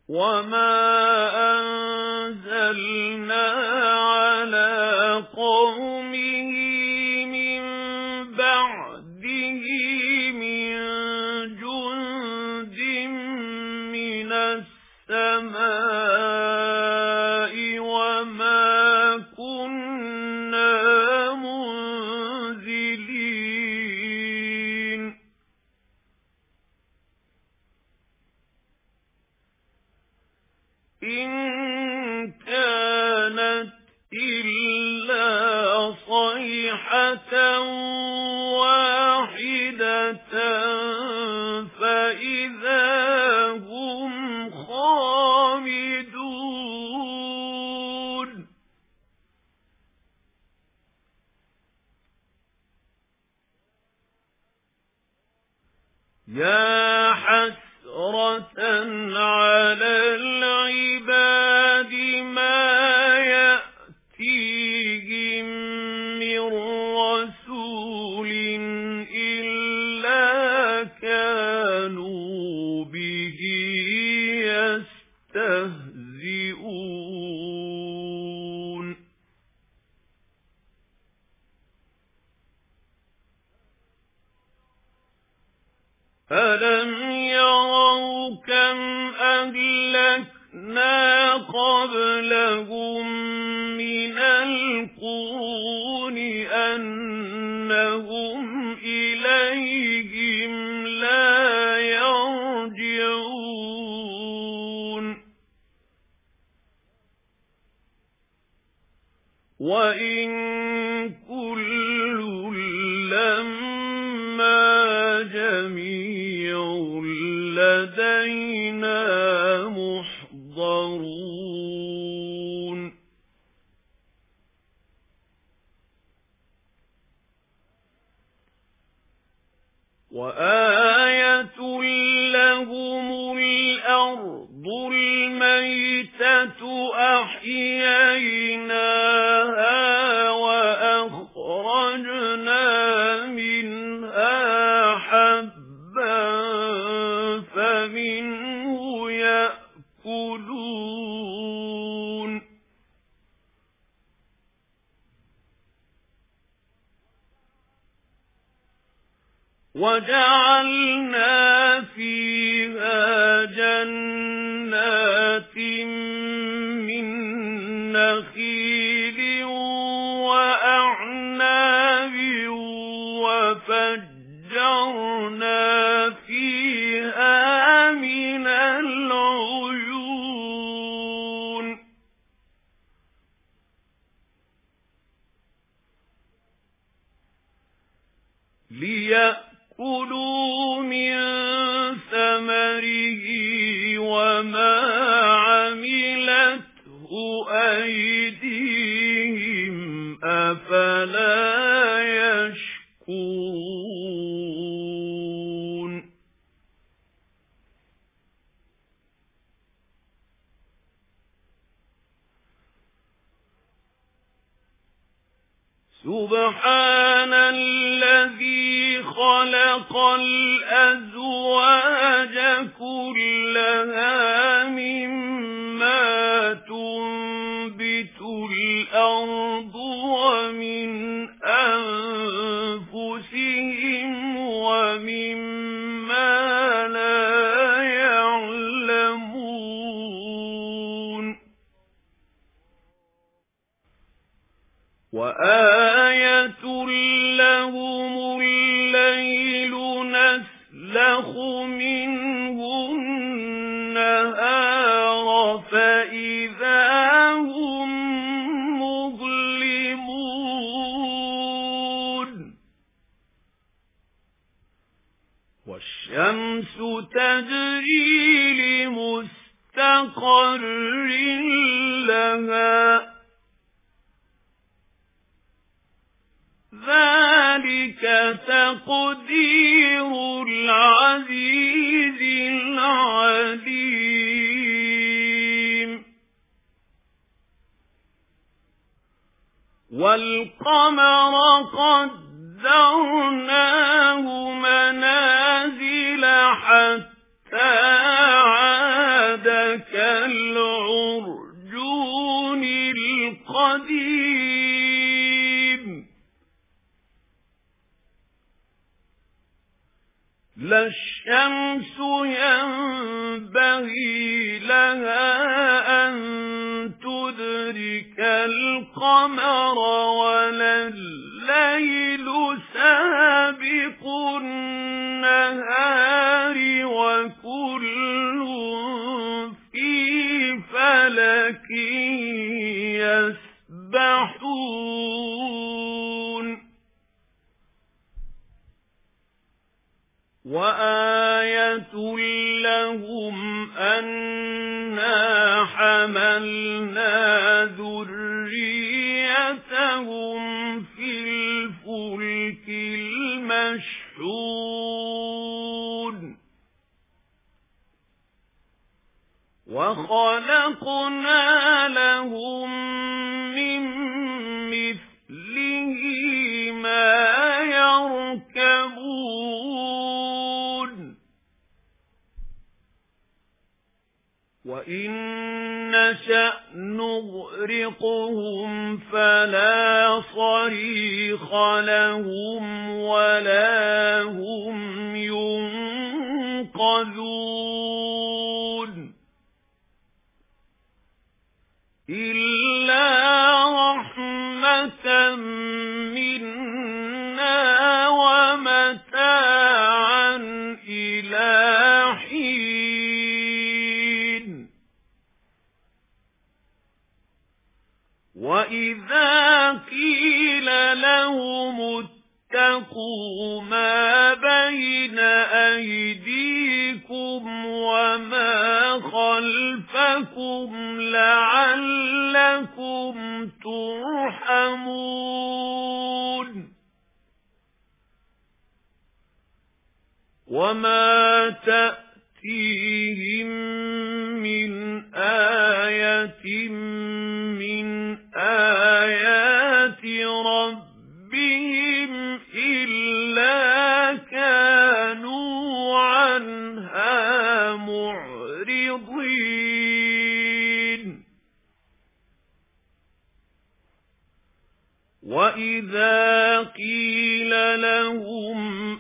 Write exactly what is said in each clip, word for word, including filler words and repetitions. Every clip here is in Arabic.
وَمَا أَنزَلْنَا عَلَى قَوْمِهِ مِن بَعْدِهِ مِن جُندٍ مِّنَ السَّمَاءِ وَمَا كُنَّا مُنزِلِينَ إِن كَانَتْ إِلَّا صَيْحَةً وَاحِدَةً فَإِذَا هُمْ خَامِدُونَ يَا حَسْرَةً عَلَى الْعِبَادِ مَا يَأْتِيهِم مِّن رَّسُولٍ إِلَّا كَانُوا بِهِ يَسْتَهْزِئُونَ أَلَمْ يَرَوْا كَمْ أَهْلَكْنَا قَبْلَهُم مِّنَ الْقُرُونِ أَنَّهُمْ إِلَيْهِمْ لَا يَرْجِعُونَ وَإِن كُلٌّ لَّمَّا جَمِيعٌ لَّدَيْنَا مُحْضَرُونَ وَآيَةٌ لَّهُمُ الْأَرْضُ الْمَيْتَةُ أَحْيَيْنَاهَا وَأَخْرَجْنَا مِنْهَا حَبًّا فَمِنْهُ يَأْكُلُونَ وَجَعَلْنَا فِيهَا جَنَّاتٍ مِّن نَّخِيلٍ وَأَعْنَابٍ وَفَجَّرْنَا فِيهَا مِنَ الْعُيُونِ لِيَأْكُلُوا مِن ثَمَرِهِ وَمَا عَمِلَتْهُ أَيْدِيهِمْ أَفَلَا يَشْكُرُونَ سُبْحَانَ الَّذِي خَلَقَ الْأَزْوَاجَ كُلَّهَا مِمَّا تُنبِتُ الْأَرْضُ وَمِنْ أَنفُسِهِمْ وَمِمَّا لَا يَعْلَمُونَ وَآيَةٌ لَّهُمُ اللَّيْلُ نَسْلَخُ مِنْهُ النَّهَارَ فَإِذَا هُمْ مُظْلِمُونَ وَالشَّمْسُ تَجْرِي لِمُسْتَقَرٍّ لَّهَا ذَلِكَ تَقْدِيرُ الْعَزِيزِ الْعَلِيمِ وَالْقَمَرَ قَدَّرْنَاهُ مَنَازِلَ حَتَّى عَادَ كالعرجون القديم لا الشمس ينبغي لها أن تدرك القمر ولا الليل سابق النهار وكل في فلك يسبحون وآية لهم أنا حملنا ذريتهم في الفلك المشحون وخلقنا لهم من مثله ما يركبون وإن نشأ نغرقهم فلا صريخ لهم ولا هم ينقذون إلا رحمة منا ومتاعا إلى حين وإذا قيل لهم اتقوا ما بين أيديكم وما خلفكم لعلكم ترحمون وما تأتيهم من آية من آيات ربهم إلا كانوا عنها معرضين وإذا قيل لهم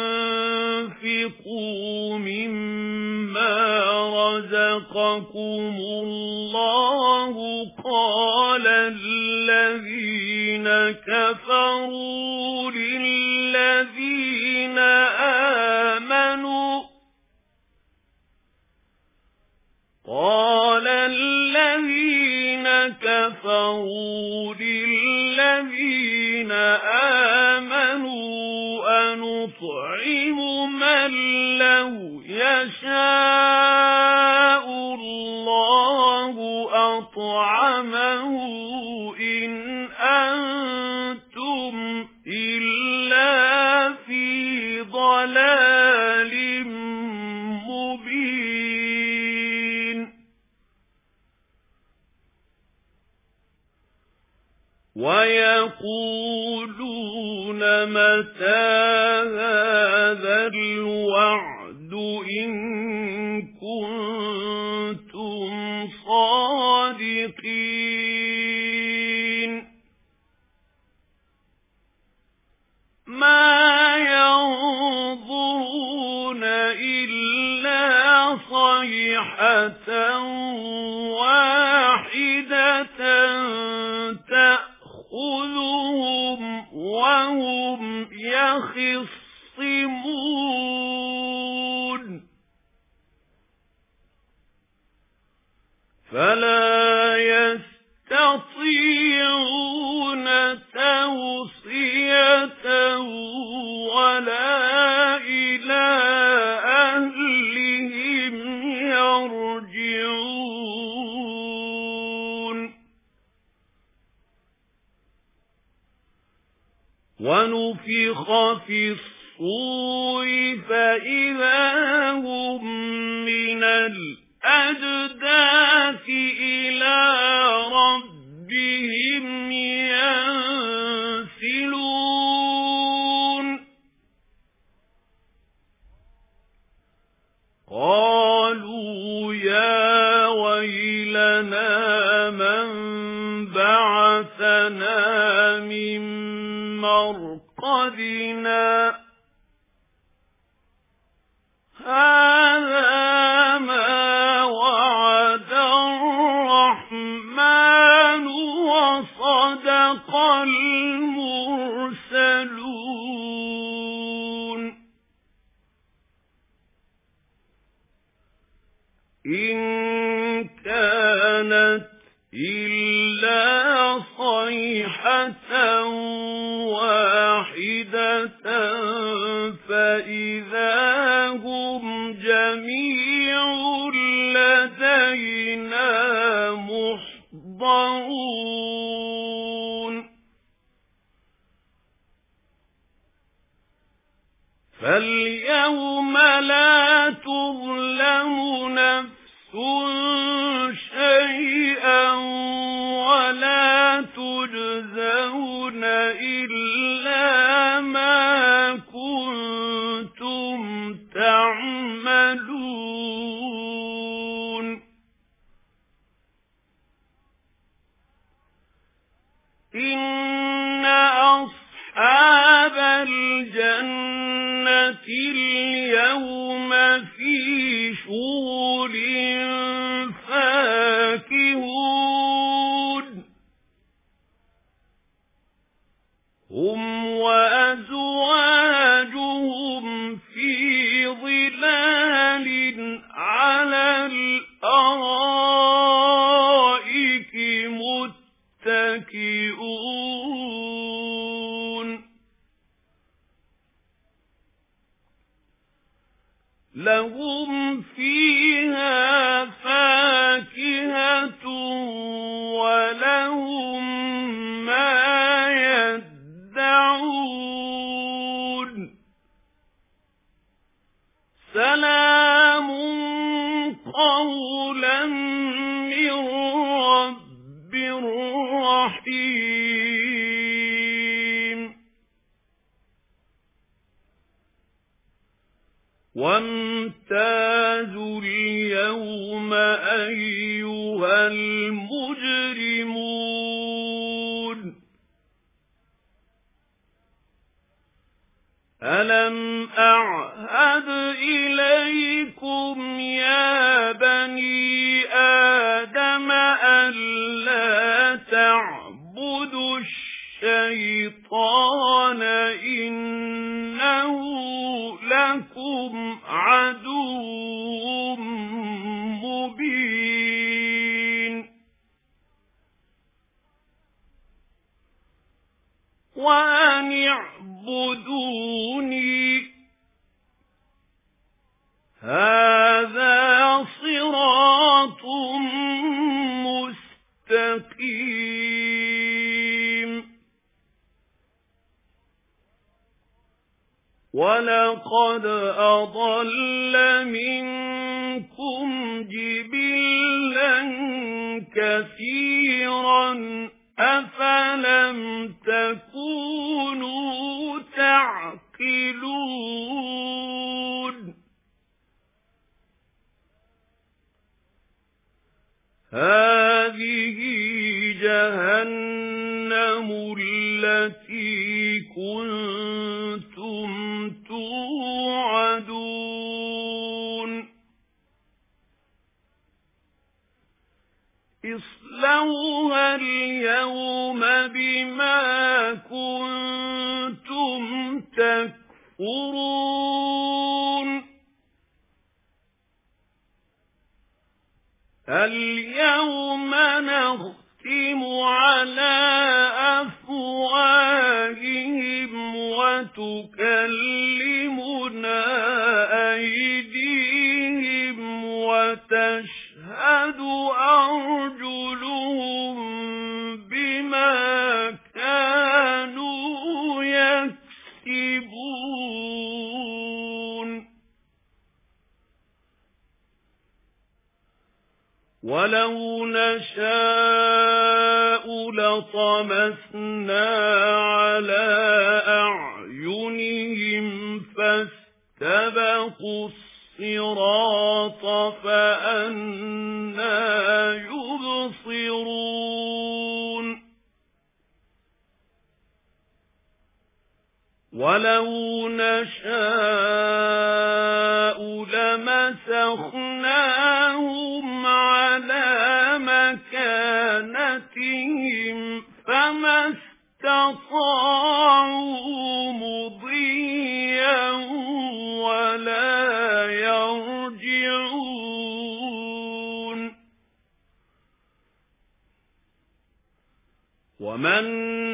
أنفقوا مما رزقكم الله قال الذين كفروا للذين آمنوا قال الذين كفروا للذين آمنوا أنطعم من لو يشاء الله أطعمه إن أنتم إلا في ضلال مبين ويقولون متى هذا الوعد إن كنتم صادقين ما ينظرون إلا صيحة واحدة تأخذهم وهم يخصمون فلا يستطيعون توصية ولا إلى أهلهم يرجعون ونفخ في الصور فإذا هم من الأجداث إلى ربهم ينسلون قالوا يا ويلنا لنا من بعثنا من مرقدنا هذا ما وعد الرحمن وصدق المرسلون إن كانت إلا صيحة واحدة فإذا هم جميع لدينا محضرون فاليوم لا تظلم نفس شيئا ولا تجزون إلا ما كنتم تعملون إن أصحاب الجنة اليوم في شغل فاكهون هم وأزواجهم في ظلال على الأرائك متكئون لهم فيها فاكهة ولهم ما يدعون سلام قولا من رب رحيم وامتازوا اليوم أيها المجرمون ألم أعهد إليكم يا بني آدم ألا تعبدوا الشيطان إنه لكم عدو مبين وأن اعبدوني هذا صراط مستقيم ولقد أضل منكم جبلا كثيرا أفلم تكونوا تعقلون هذه جهنم التي كنتم توعدون اصلوها اليوم بما كنتم تكفرون اليوم نختم على أفواههم وتكلمنا أيديهم وتشهد أرجلهم بما كانوا يكسبون ولو نشاء لطمسنا على أعينهم فاستبقوا الصراط فأنى يبصرون وَلَوْ نَشَاءُ لَمَسَخْنَاهُمْ عَلَى مَكَانَتِهِمْ فَمَا اسْتَطَاعُوا مُضِيًّا وَلَا يَرْجِعُونَ وَمَن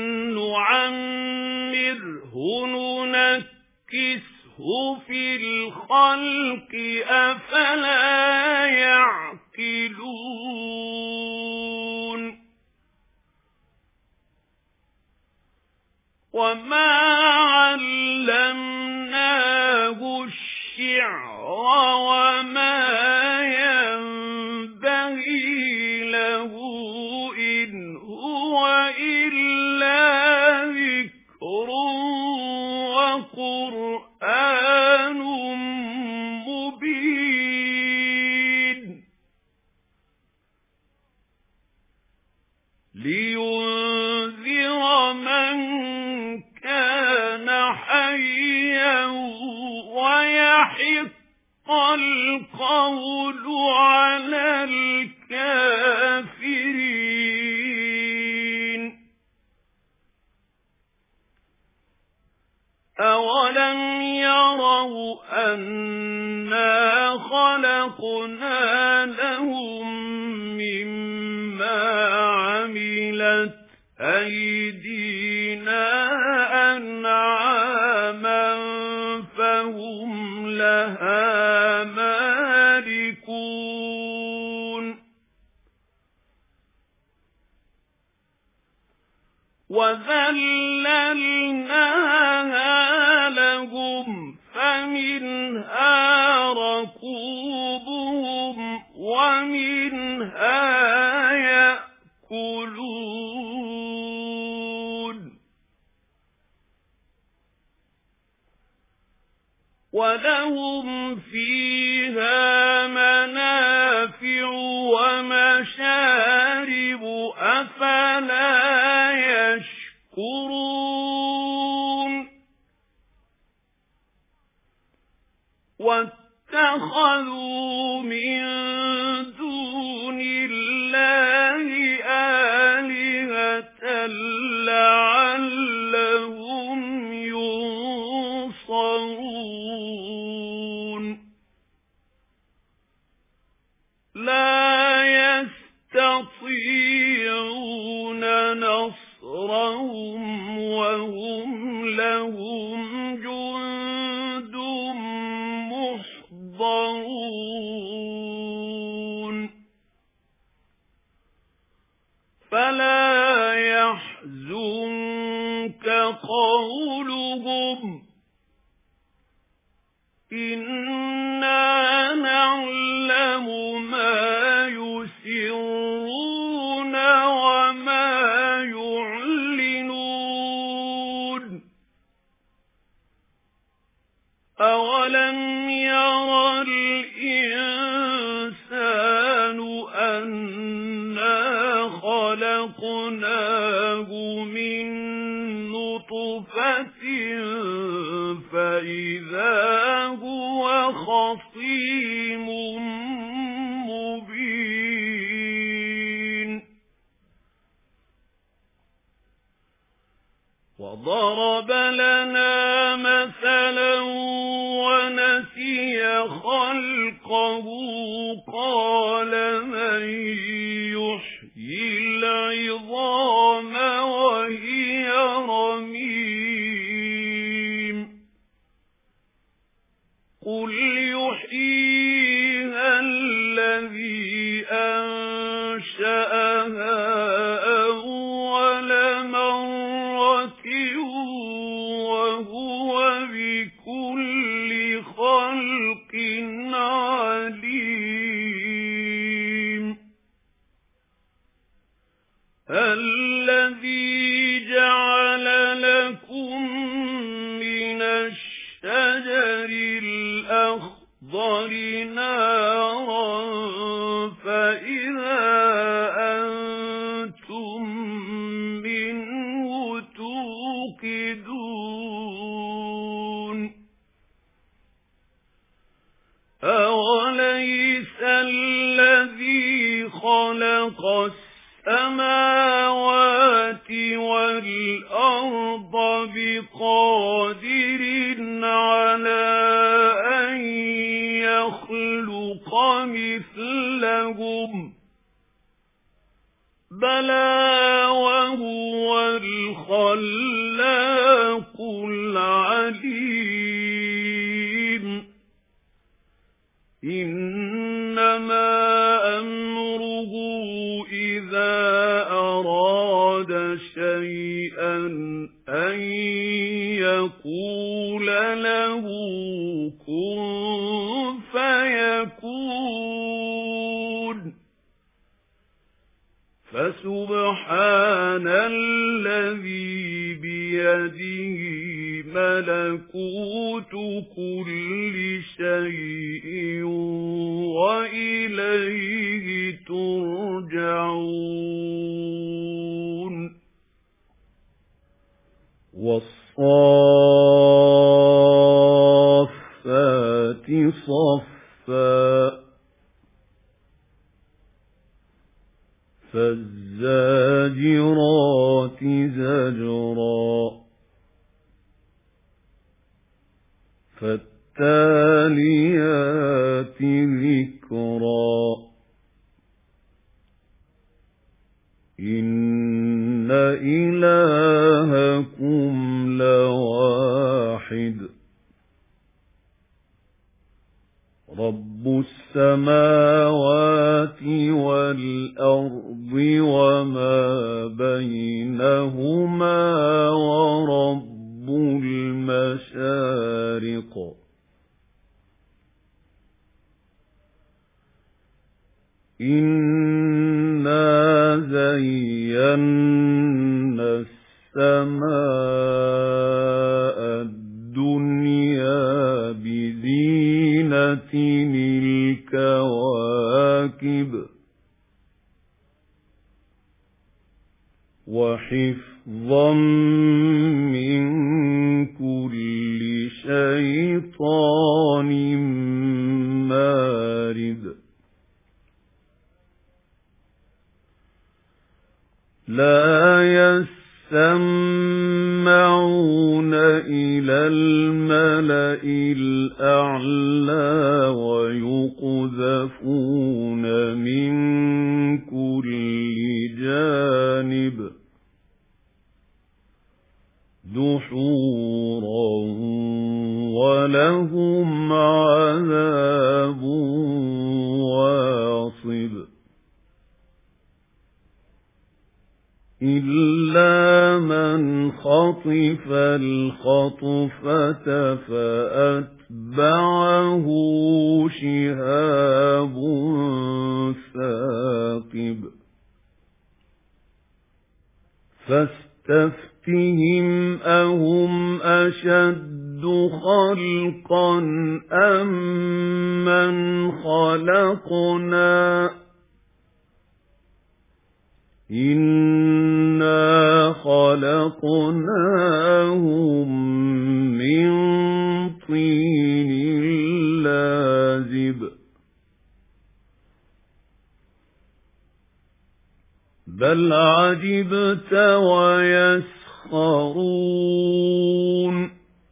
نُّعَمِّرْهُ نُنَكِّسْهُ فِي الْخَلْقِ أَفَلَا يَعْقِلُونَ وَمَا عَلَّمْنَاهُ الشِّعْرَ وَمَا يَنبَغِي لَهُ إِنْ هُوَ إِلَّا ذِكْرٌ وَقُرْآنٌ مُبِينٌ لِيُنذِرَ مَن كَانَ حَيًّا وَيَحِقَّ الْقَوْلُ عَلَى الْكَافِرِينَ أَوَلَمْ يَرَوْا أَنَّا خَلَقْنَا لَهُم مِّمَّا عَمِلَتْ أَيْدِينَا أَنْعَامًا فَهُمْ لَهَا مَالِكُونَ وَذَلَّلْنَاهَا لَهُمْ فَمِنْهَا رَكُوبُهُمْ وَمِنْهَا يَأْكُلُونَ وَلَهُمْ فِيهَا مَنَافِعُ وَمَشَارِبُ أَفَلَا يَشْكُرُونَ وَاتَّخَذُوا مِن دُونِ اللَّهِ آلِهَةً لَّعَلَّهُمْ يُنصَرُونَ لَا يَسْتَطِيعُونَ نَصْرَهُمْ وَهُمْ لَهُمْ جُندٌ مُّحْضَرُونَ فَلَا يَحْزُنكَ قَوْلُهُمْ إِنَّا نَعْلَمُ مَا يُسِرُّونَ وَمَا يُعْلِنُونَ أَوَلَمْ يَرَ الْإِنسَانُ أَنَّا خَلَقْنَاهُ مِن نُّطْفَةٍ فَإِذَا هُوَ خَصِيمٌ مُّبِينٌ وَضَرَبَ لَنَا مَثَلًا وَنَسِيَ خَلْقَهُ قَالَ مَن يُحْيِي الْعِظَامَ وَهِيَ رَمِيمٌ قُلْ يُحْيِيهَا الَّذِي أَنشَأَهَا أَوَّلَ مَرَّةٍ وَهُوَ بِكُلِّ خَلْقٍ عَلِيمٌ الَّذِي جَعَلَ لَكُم مِّنَ الشَّجَرِ الْأَخْضَرِ نَارًا فَإِذَا أَنتُم مِّنْهُ تُوقِدُونَ أليس الذي خلق السماوات والأرض بقادر على أن يخلق مثلهم بلى وهو الخلاق العليم إنما أمره إذا أراد شيئا أن يقول له كن فيكون فسبحان الذي بيده ملكوت كل شيء وإليه ترجعون والصافات صفا فالزاجرات زجرا فالتاليات ذكرا إن إلهكم لواحد رب السماوات والأرض وما بينهما ورب المشارق إنا زينا السماء الدنيا بزينة الكواكب وحفظا من كل شيطان مارد لا يسمعون إلى الملأ الأعلى ويقذفون من كل جانب دحورا ولهم عذاب واصب إلا من خطف الخطفة فأتبعه شهاب ثاقب فاستفتهم أهم أشد خلقا أم من خلقنا إنا خلقناهم من طين لازب بل عجبت ويسخرون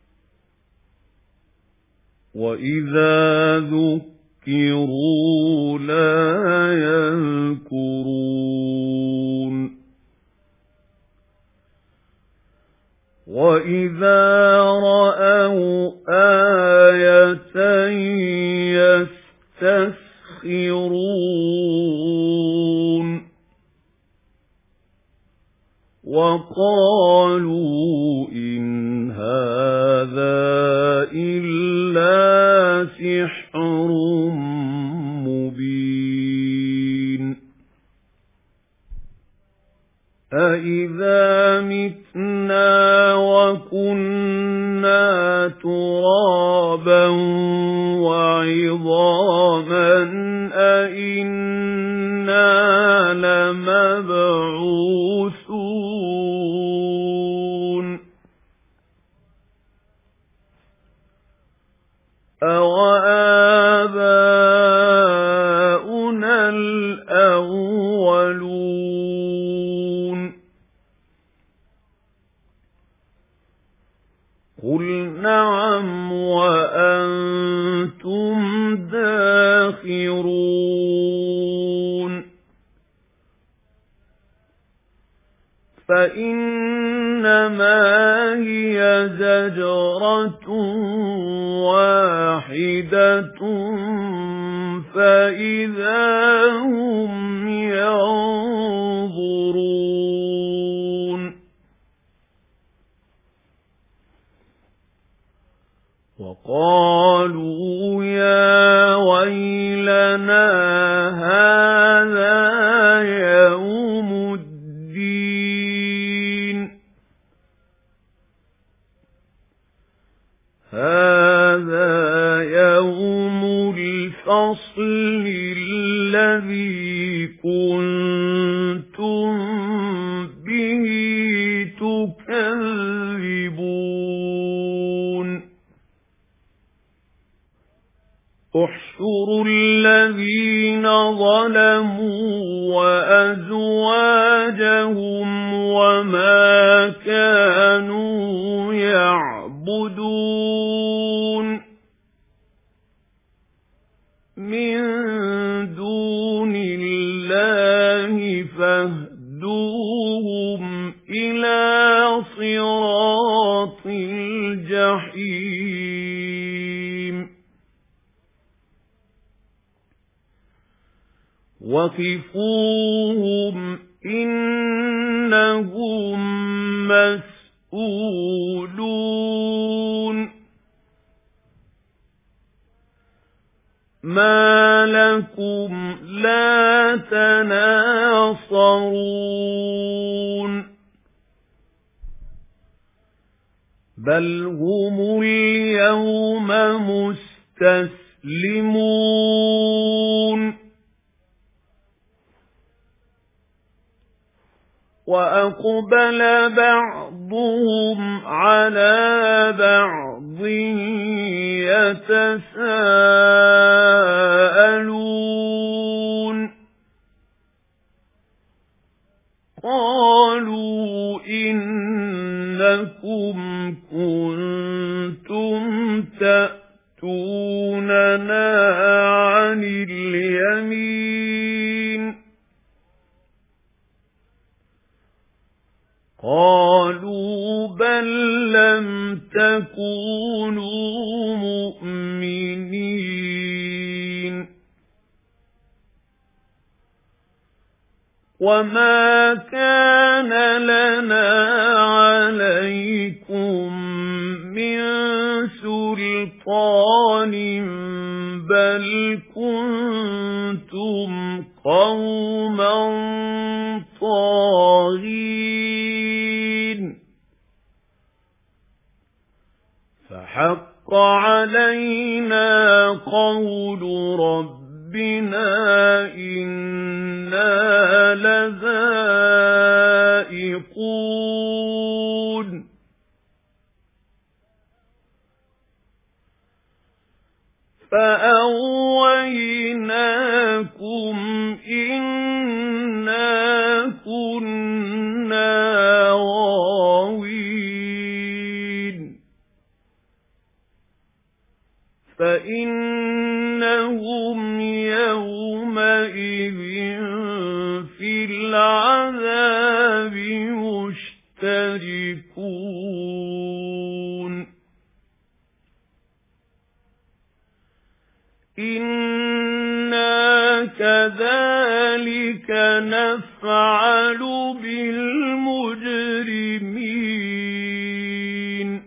وإذا ذكروا لا يذكرون وإذا رأوا آية يستسخرون وقالوا إن هذا إلا سحر مبين أإذا متنا وكنا ترابا وعظاما أإنا لمبعوثون أوآباؤنا يَسْتَغْفِرُونَ فَإِنَّمَا هِيَ زَجْرَةٌ وَاحِدَةٌ فَإِذَا هُمْ يَنظُرُونَ وَقَالُوا يَا وَيْلَنَا هَٰذَا يَوْمُ الدِّينِ هَٰذَا يَوْمُ الْفَصْلِ الَّذِي كُنتُم بِهِ تُكَذِّبُونَ احْشُرُوا الَّذِينَ ظَلَمُوا وَأَزْوَاجَهُمْ وَمَا كَانُوا يَعْبُدُونَ مِن دُونِ اللَّهِ فاهْدُوهُمْ إِلَى صِرَاطِ الْجَحِيمِ وَقِفُوهُمْ إِنَّهُمْ مَسْئُولُونَ مَا لَكُمْ لَا تَنَاصَرُونَ بَلْ هُمُ الْيَوْمَ مُسْتَسْلِمُونَ وَأَقْبَلَ بَعْضُهُمْ عَلَى بَعْضٍ يَتَسَاءَلُونَ قَالُوا إِنَّكُمْ كُنتُمْ تَأْتُونَنَا عَنِ الْيَمِينِ قَالُوا بَل لَّمْ تَكُونُوا مُؤْمِنِينَ وَمَا كَانَ لَنَا عَلَيْكُمْ مِنْ سُلْطَانٍ بَلْ كُنتُمْ قَوْمًا طَاغِينَ فَحَقَّ عَلَيْنَا قَوْلُ رَبِّنَا إِنَّا لَذَائِقُونَ فَأَغْوَيْنَاكُمْ إِنَّا كُنَّا غَاوِينَ فَإِنَّهُمْ يَوْمَئِذٍ فِي الْعَذَابِ مُشْتَرِكُونَ إِنَّا كَذَلِكَ نَفْعَلُ بِالْمُجْرِمِينَ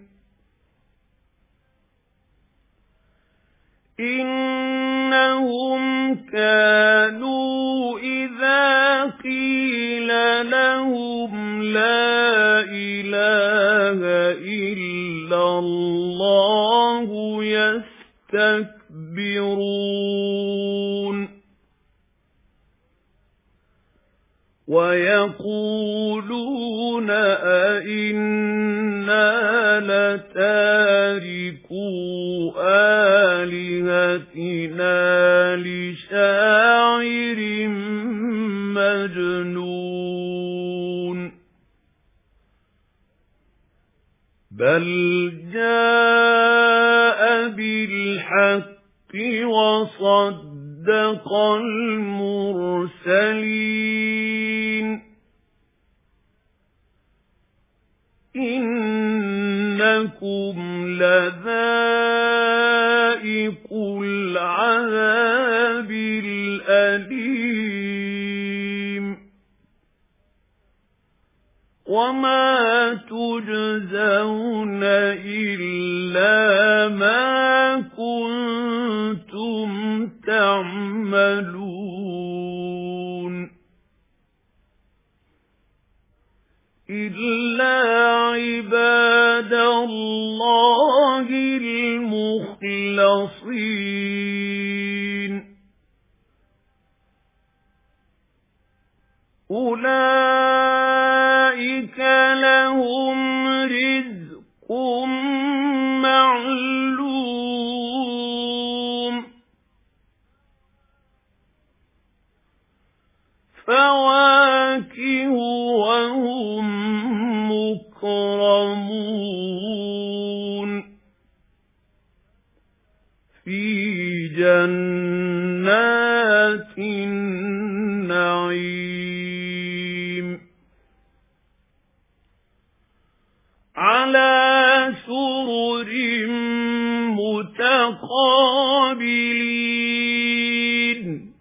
إِنَّهُمْ كَانُوا إِذَا قِيلَ لَهُمْ لَا إِلَٰهَ إِلَّا اللَّهُ يَسْتَكْبِرُونَ وَيَقُولُونَ أَئِنَّا لَتَارِكُو آلِهَتِنَا لِشَاعِرٍ مَجْنُونٍ بَلْ جَاءَ بِالْحَقِّ وَصَدَّقَ وَصَدَّقَ الْمُرْسَلِينَ إِنَّكُمْ لَذَائِقُو الْعَذَابِ الْأَلِيمِ وَمَا تُجْزَوْنَ إِلَّا مَا كُنتُمْ تَعْمَلُونَ إِلَّا عِبَادَ اللَّهِ الْمُخْلَصِينَ أُولَئِكَ لَهُمْ رِزْقٌ مَّعْلُومٌ فَوَاكِهُ وَهُم مُّكْرَمُونَ فِي جَنَّاتِ النَّعِيمِ عَلَى سُرُرٍ مُتَقَابِلِينَ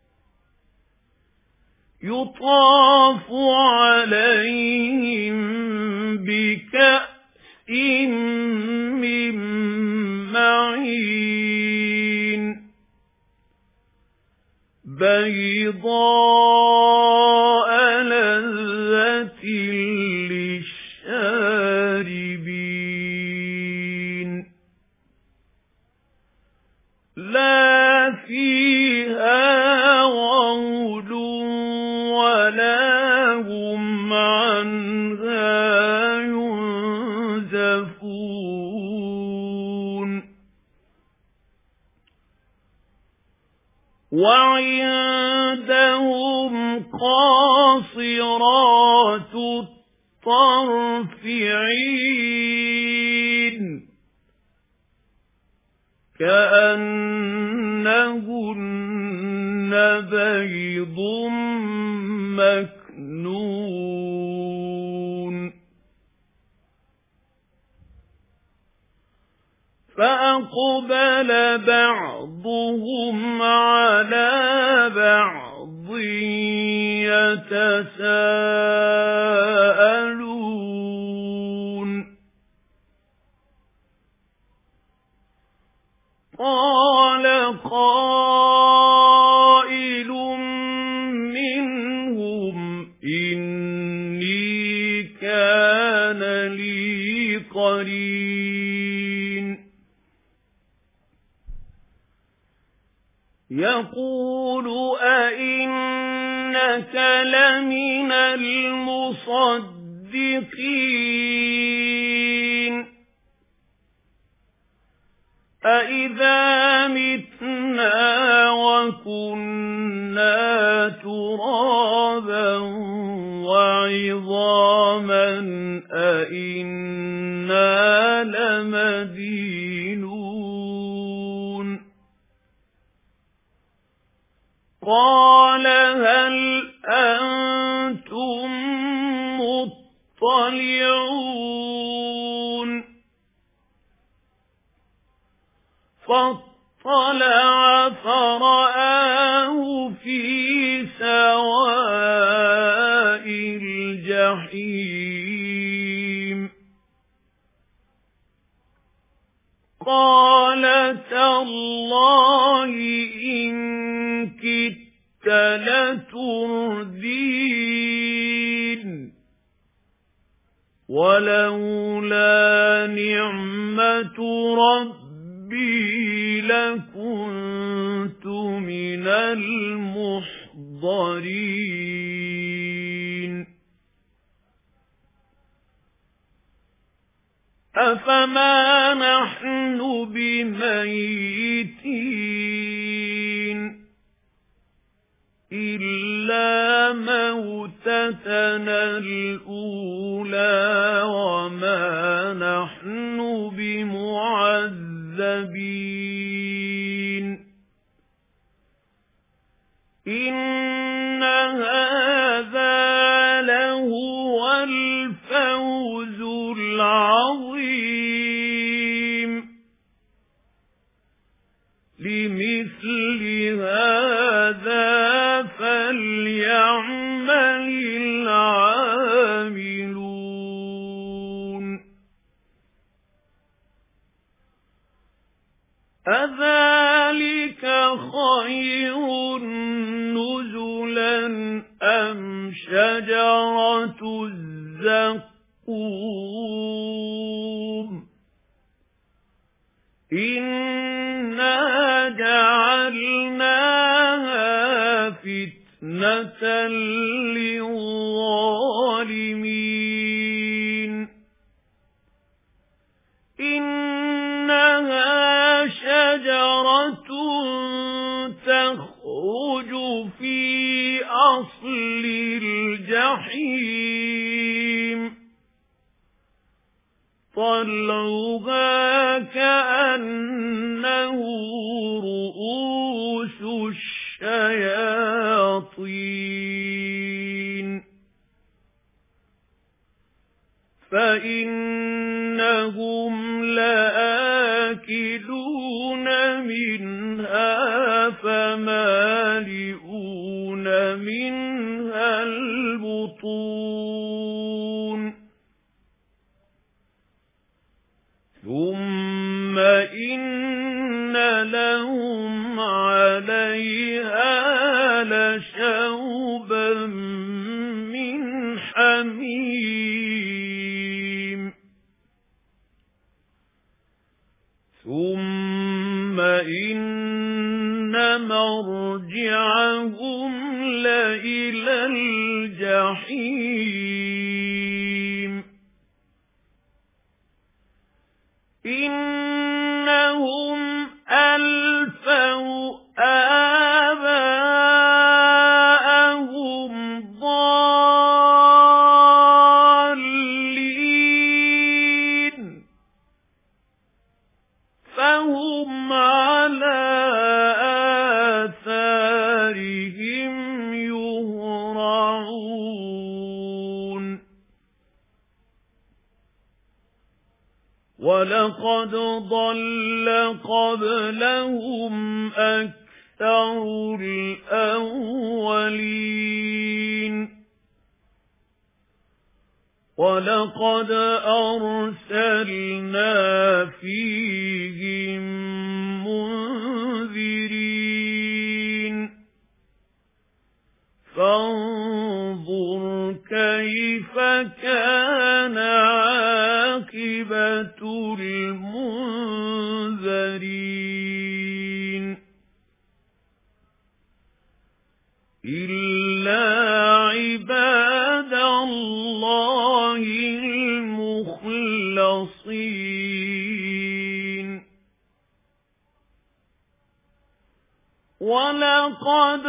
يُطَافُ عَلَيْهِم بِكَأْسٍ مِّن مَّعِينٍ بَيْضَاءَ لَذَّةٍ لِّلشَّارِبِينَ لَا فِيهَا غَوْلٌ وَلَا هُمْ عَنْهَا يُنزَفُونَ وَعِندَهُمْ قَاصِرَاتُ الطَّرْفِ عِينٌ كَأَنَّهُنَّ بَيْضٌ مَّكْنُونٌ فَأَقْبَلَ بَعْضُهُمْ عَلَى بَعْضٍ يَتَسَاءَلُونَ قَالَ قَائِلٌ مِّنْهُمْ إِنِّي كَانَ لِي قَرِينٌ يَقُولُ أَإِنَّكَ لَمِنَ الْمُصَدِّقِينَ أَإِذَا مِتْنَا وَكُنَّا تُرَابًا وَعِظَامًا أَإِنَّا لَمَدِينُونَ قَالَ هَلْ أَنتُم مُّطَّلِعُونَ فَاطَّلَعَ فَرَآهُ فِي سَوَاءِ الْجَحِيمِ قَالَ تَاللَّهِ إِن كِدتَّ لَتُرْدِينِ وَلَوْلَا نِعْمَةُ رَبِّي لَكُنتُ مِنَ الْمُحْضَرِينَ أَفَمَا نَحْنُ بِمَيِّتِينَ إِلَّا مَوْتَتَنَا الْأُولَى وَمَا نَحْنُ بِمُعَذَّبِينَ. بِمُعَذَّبِينَ. إِنَّ هَذَا لَهُوَ الْفَوْزُ الْعَظِيمُ لِمِثْلِ هَذَا فَلْيَعْمَلِ الْعَامِلُونَ أَذَلِكَ خَيْرٌ نُزُلًا أَمْ شَجَرَةُ الزَّقُّومِ إِنَّا جَعَلْنَاهَا فِتْنَةً لِلظَّالِمِينَ إِنَّهَا شَجَرَةٌ تَخْرُجُ فِي أَصْلِ الْجَحِيمِ طَلْعُهَا كَأَنَّهُ رُءُوسُ الشَّيَاطِينِ فَإِنَّهُمْ لَآكِلُونَ مِنْهَا فَمَالِئُونَ مِنْهَا الْبُطُونَ ثُمَّ إِنَّ لَهُمْ عَلَيْهَا لَشَوْبًا مِّنْ حَمِيمٍ ثُمَّ إِنَّ مَرْجِعَهُمْ لَإِلَى الْجَحِيمِ إِنَّهُمْ أَلْفَوْا آبَاءَهُمْ ضَالِّينَ فَهُمْ عَلَى آثَارِهِمْ يُهْرَعُونَ وَلَقَدْ ضَلَّ قَبْلَهُمْ أَكْثَرُ الْأَوَّلِينَ وَلَقَدْ أَرْسَلْنَا فِيهِمْ مُنذِرِينَ فَانظُرْ كَيْفَ كَانَ عَاقِبَةُ الْمُنذَرِينَ إِلَّا عِبَادَ اللَّهِ الْمُخْلَصِينَ وَلَقَدْ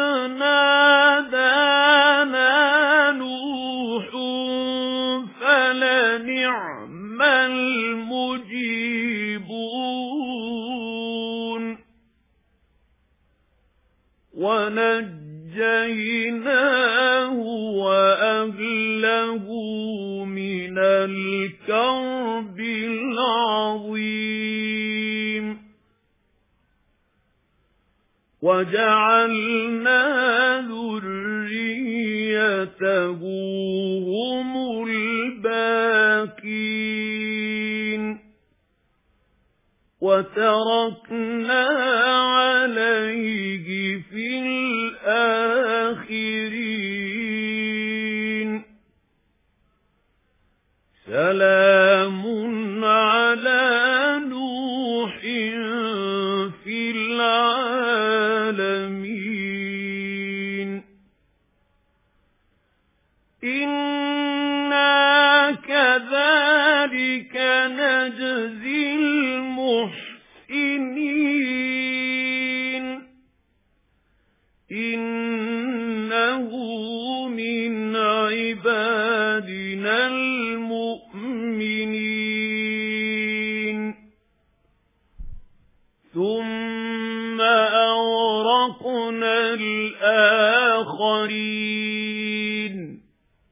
نَادَانَا نُوحٌ فَلَنِعْمَ الْمُجِيبُونَ وَنَجَّيْنَاهُ وَأَهْلَهُ مِنَ الْكَرْبِ الْعَظِيمِ وَجَعَلْنَا ذُرِّيَّتَهُ هُمُ الْبَاقِينَ وَتَرَكْنَا عَلَيْهِ فِي الْآخِرِينَ سَلَامٌ عَلَى نُوحٍ فِي الْعَالَمِينَ إِنَّا كَذَلِكَ نَجْزِي الْمُحْسِنِينَ إِنَّهُ مِنْ عِبَادِنَا الْمُؤْمِنِينَ ثُمَّ أَغْرَقْنَا الْآخَرِينَ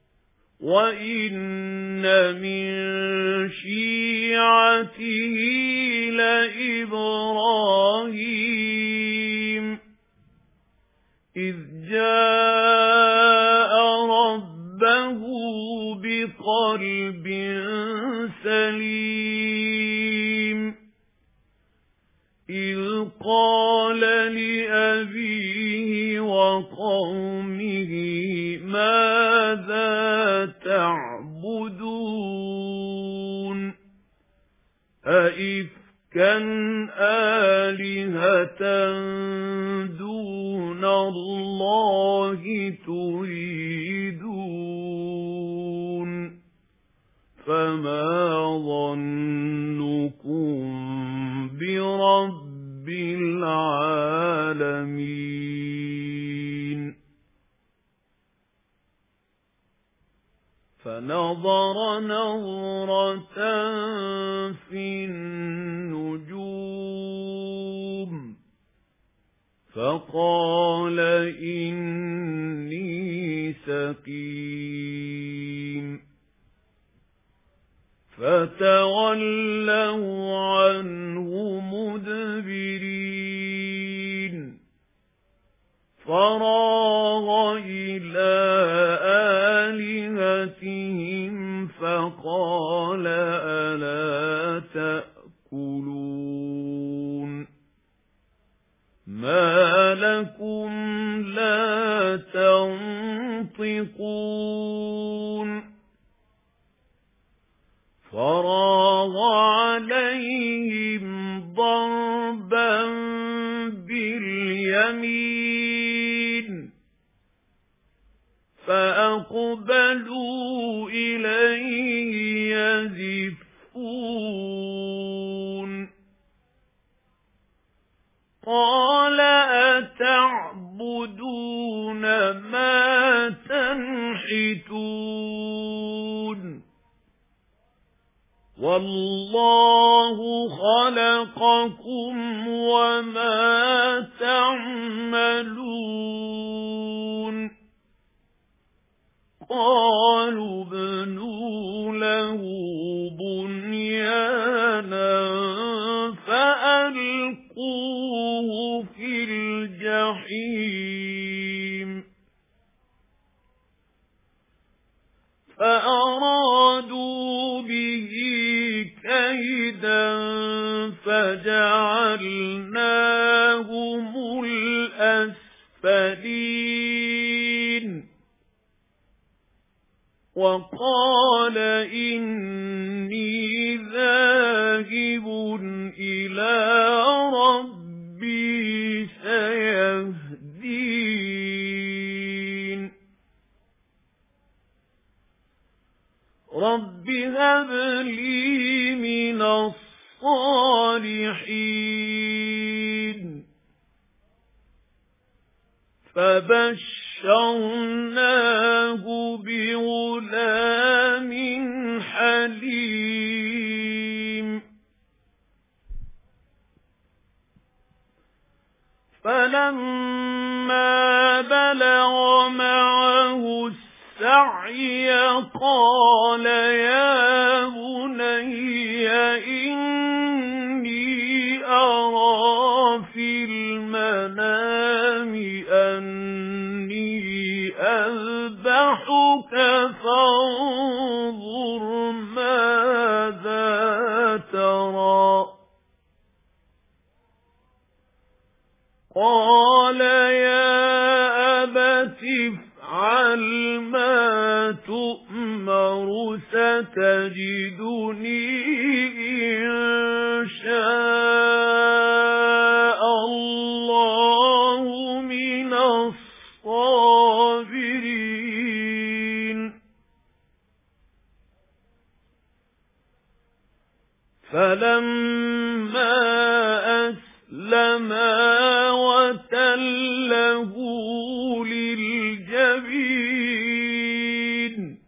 وَإِنَّ مِن شِيعَتِهِ لَإِبْرَاهِيمَ إِذْ جَاءَ رَبَّهُ بِقَلْبٍ سَلِيمٍ إِذْ قَالَ لِأَبِيهِ وَقَوْمِهِ مَاذَا تَعْبُدُونَ أَئِفْكًا آلِهَةً دُونَ اللَّهِ تُرِيدُونَ فَمَا ظَنُّكُمْ بِرَبِّ الْعَالَمِينَ فَنَظَرَ نَظْرَةً فِي النُّجُومِ فَقَالَ إِنِّي سَقِيمٌ فَتَوَلَّوْا عَنْهُ مُدْبِرِينَ فَرَاغَ إِلَى آلِهَتِهِمْ فَقَالَ أَلَا تَأْكُلُونَ مَا لَكُمْ لَا تَنطِقُونَ فَرَاغَ عَلَيْهِمْ ضَرْبًا بِالْيَمِينِ فَأَقْبَلُوا إِلَيْهِ يَزِفُّونَ قَالَ أَتَعْبُدُونَ مَا تَنْحِتُونَ وَاللَّهُ خَلَقَكُمْ وَمَا تَعْمَلُونَ قَالُوا ابْنُوا لَهُ بُنْيَانًا فَأَلْقُوهُ فِي الْجَحِيمِ فَأَرَادُوا بِهِ كَيْدًا فَجَعَلْنَاهُمُ الْأَسْفَلِينَ وَقَالَ إِنِّي ذَاهِبٌ إِلَى رَبِّي سَيَهْدِينِ رَبِّ هَبْ لِي مِنَ الصَّالِحِينَ فَبَشَّرْنَاهُ بِغُلَامٍ حَلِيمٍ فَلَمَّا بَلَغَ مَعَهُ السَّعْيَ قَالَ يَا بُنَيَّ إِنِّي أَرَىٰ فِي الْمَنَامِ أَنِّي أَذْبَحُكَ فَانظُرْ مَاذَا تَرَىٰ قَالَ يَا أَبَتِ افْعَلْ مَا تُؤْمَرُ سَتَجِدُنِي إِن شَاءَ اللَّهُ مِنَ الصَّابِرِينَ فَلَمَّا أَسْلَمَا وَتَلَّهُ لِلْجَبِينِ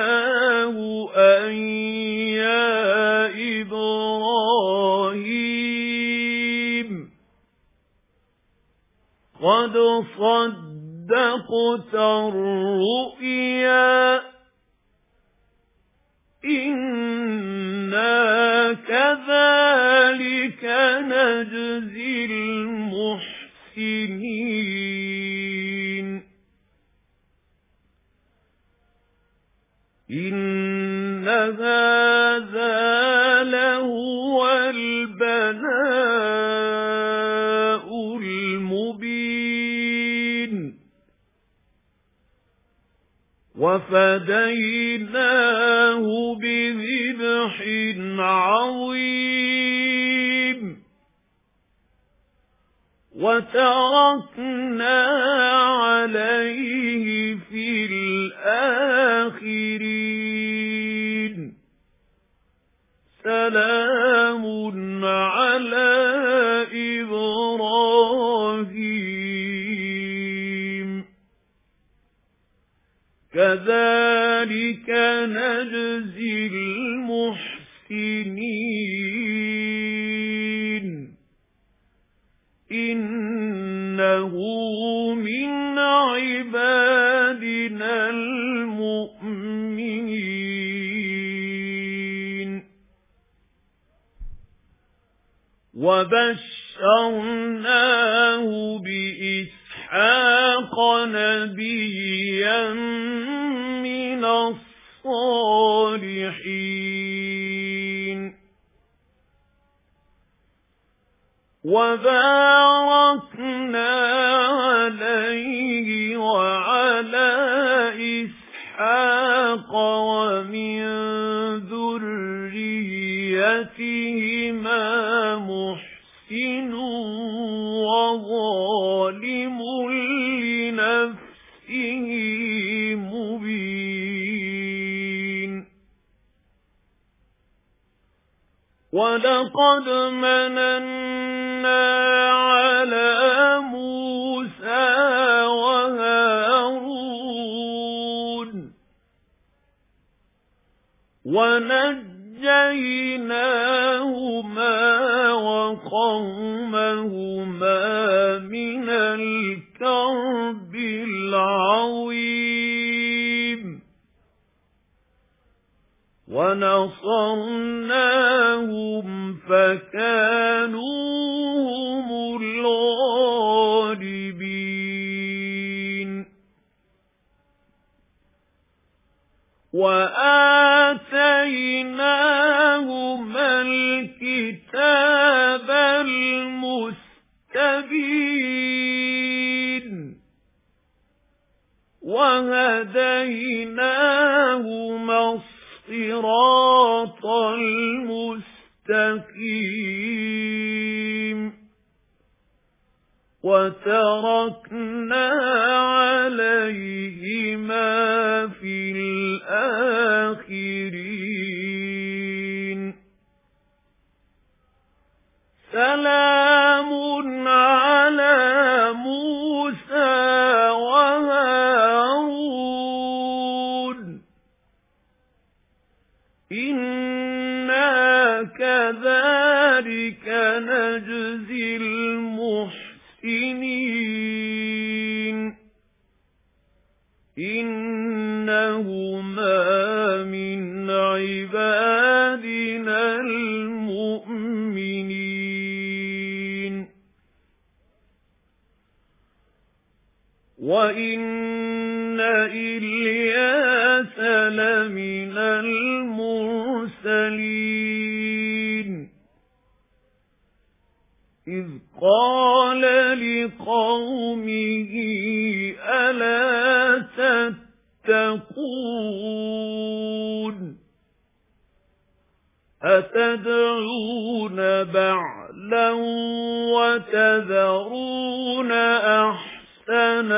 وَنَادَيْنَاهُ أَن يَا إِبْرَاهِيمُ قد صدقت الرؤيا إنا كذلك نجزي المحسنين إن هذا لهو البلاء المبين وفديناه بذبح عظيم وتركنا عليه في الآخرين سلام على إبراهيم كذلك نجزي المحسنين إنه من عبادنا المؤمنين وبشرناه بإسحاق نبيا من الصالحين وباركنا عليه وعلى إسحاق ومن ذريتهما محسن وظالم لنفسه مبين ولقد مننا على موسى وهارون ونجيناهما وقومهما من الكرب العظيم ونصرناهم فكانوا هم الغالبين وآتيناهما الكتاب المستبين وهديناهما الصراط المستقيم وتركنا عليهما في الآخرين سلام على موسى وهارون إنا كذلك نجزي المحسنين إنهما من عبادنا المؤمنين وإن إلياس لمن المرسلين إذ قال لقومه ألا تتقون أتدعون بعلا وتذرون أحسن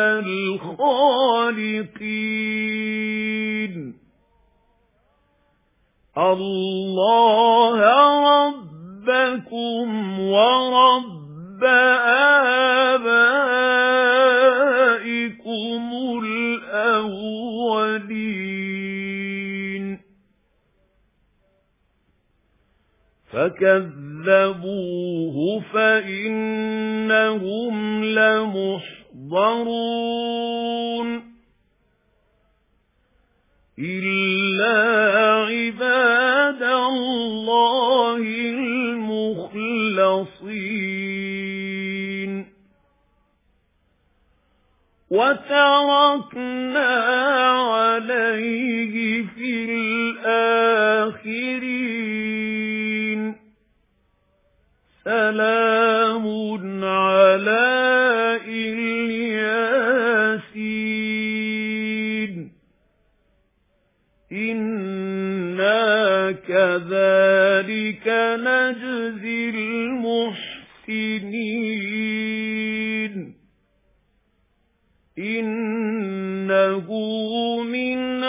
الخالقين الله ربكم ورب آبائكم الأولين فكذبوه فإنهم لمحضرون يحضرون إلا عباد الله المخلصين وتركنا عليه في الآخرين سلام على الياسين إنا كذلك نجزي المحسنين إنه من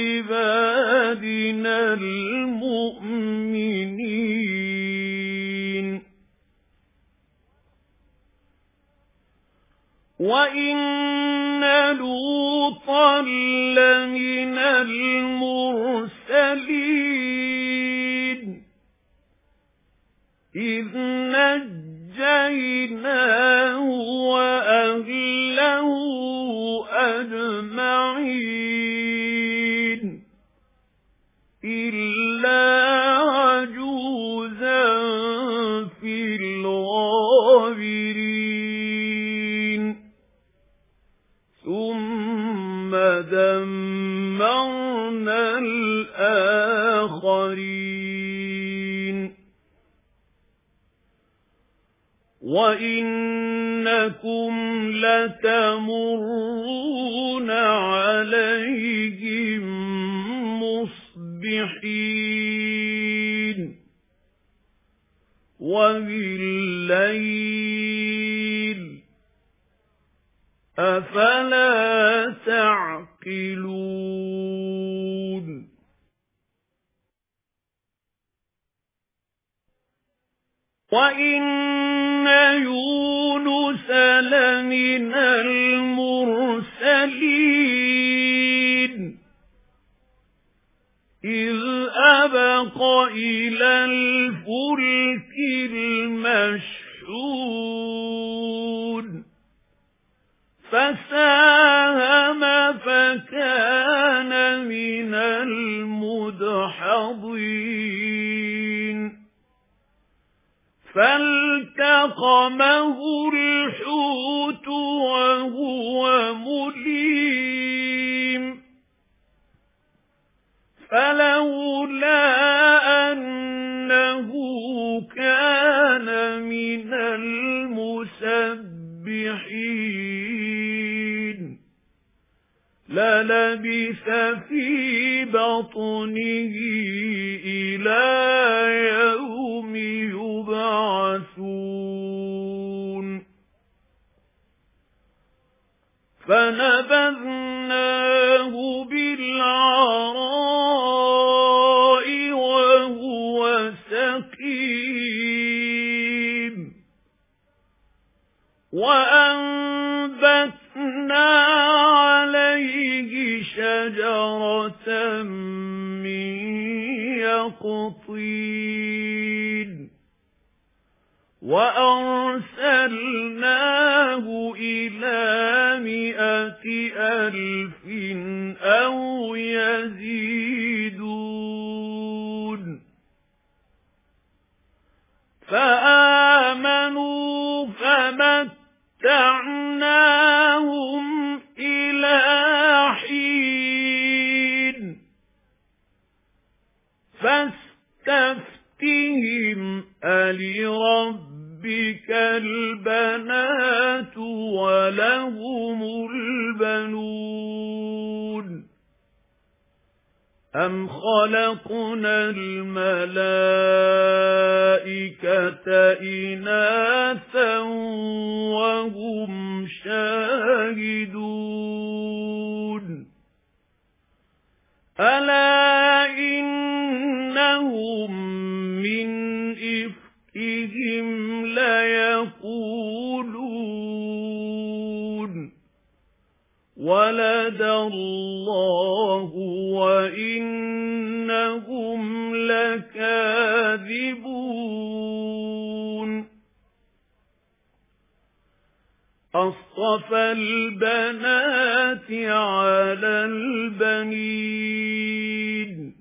عبادنا المؤمنين وإن لوطا لمن المرسلين إذ نجيناه وأهله أجمعين إلا عجوزا في الغابرين ثم دمرنا الآخرين وإنكم لتمرون عليهم مصبحين وبالليل أفلا تعقلون وإن يونس لمن المرسلين إذ أبق إلى الفلك المشحون فساهم فكان من المدحضين فالتقمه الحوت وهو مليم فلولا أنه كان من المسبحين للبث في بطنه إلى يوم يبعثون فنبذناه بالعراء وهو سقيم وأنبتنا عليه شجرة من يقطين وأرسلناه إلى مئة ألف أو يزيدون فآمنوا فمتعناهم إلى حين فاستفتهم ألربك البنات ولهم البنون أم خلقنا الملائكة إناثا وهم شاهدون ألا إنهم من إفكهم ليقولون ولد الله وإنهم لكاذبون أصطفى البنات على البنين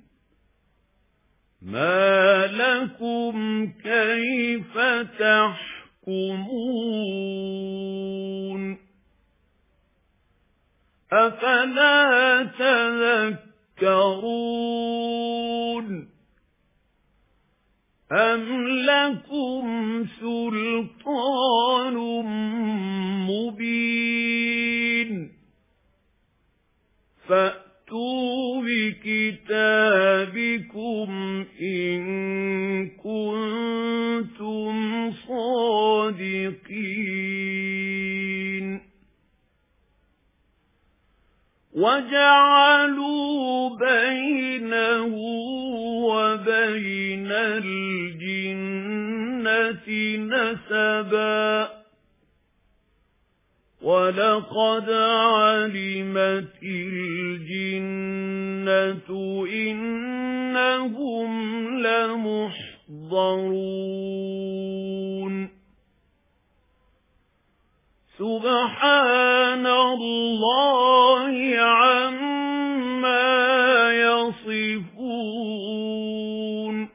ما لكم كيف تحكمون أفلا تذكرون أم لكم سلطان مبين فأتوا بكتابكم إن كنتم صادقين وجعلوا بينه وبين الجنة نسبا ولقد علمت الجنة إنهم لمحضرون سبحان الله عما يصفون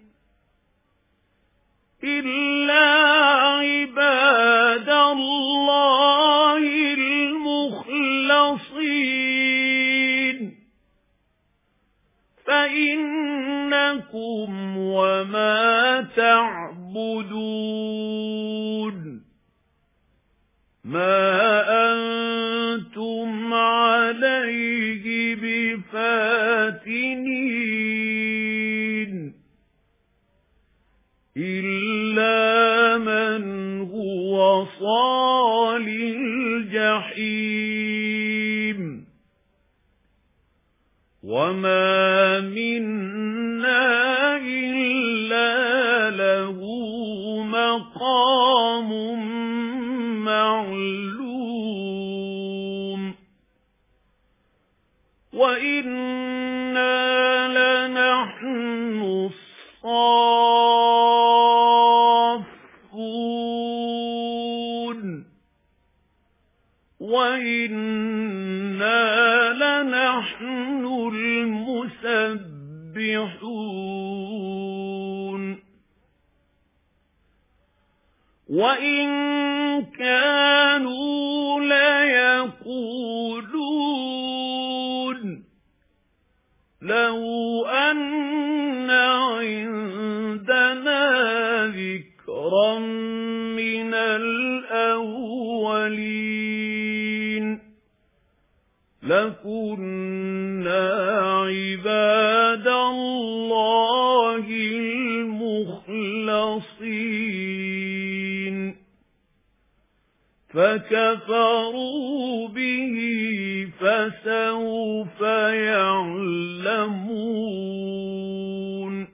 إلا عباد الله المخلصين فإنكم وما تعبدون ما أنتم عليه بفاتنين إلا من هو صال الجحيم وما منا إلا له مقام معلوم وإنا لنحن الصافون وإنا لنحن المسبحون وإن كانوا ليقولون لو أن عندنا ذكرا من الأولين لكنا عباد الله المخلصين فكفروا به فسوف يعلمون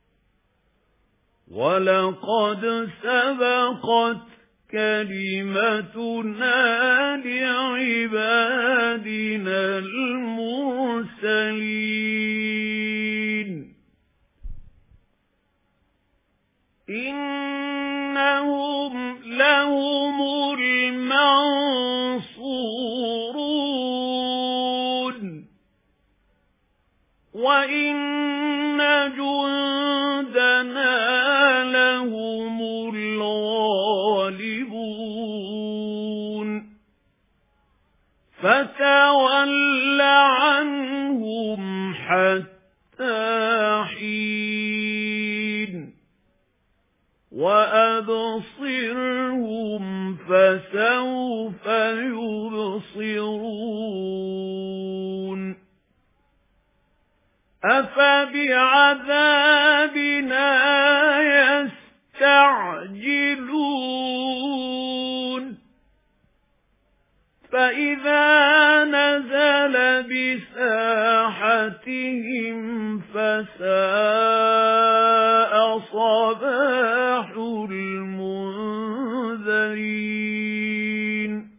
ولقد سبقت كلمتنا لعبادنا المرسلين إنهم لهم المنصورون وإن جندنا لهم الغالبون فتول عنهم حتى حين وأبصرهم فسوف يبصرون أفبعذابنا يستعجلون فإذا نزل بساحتهم فساء صباح المنذرين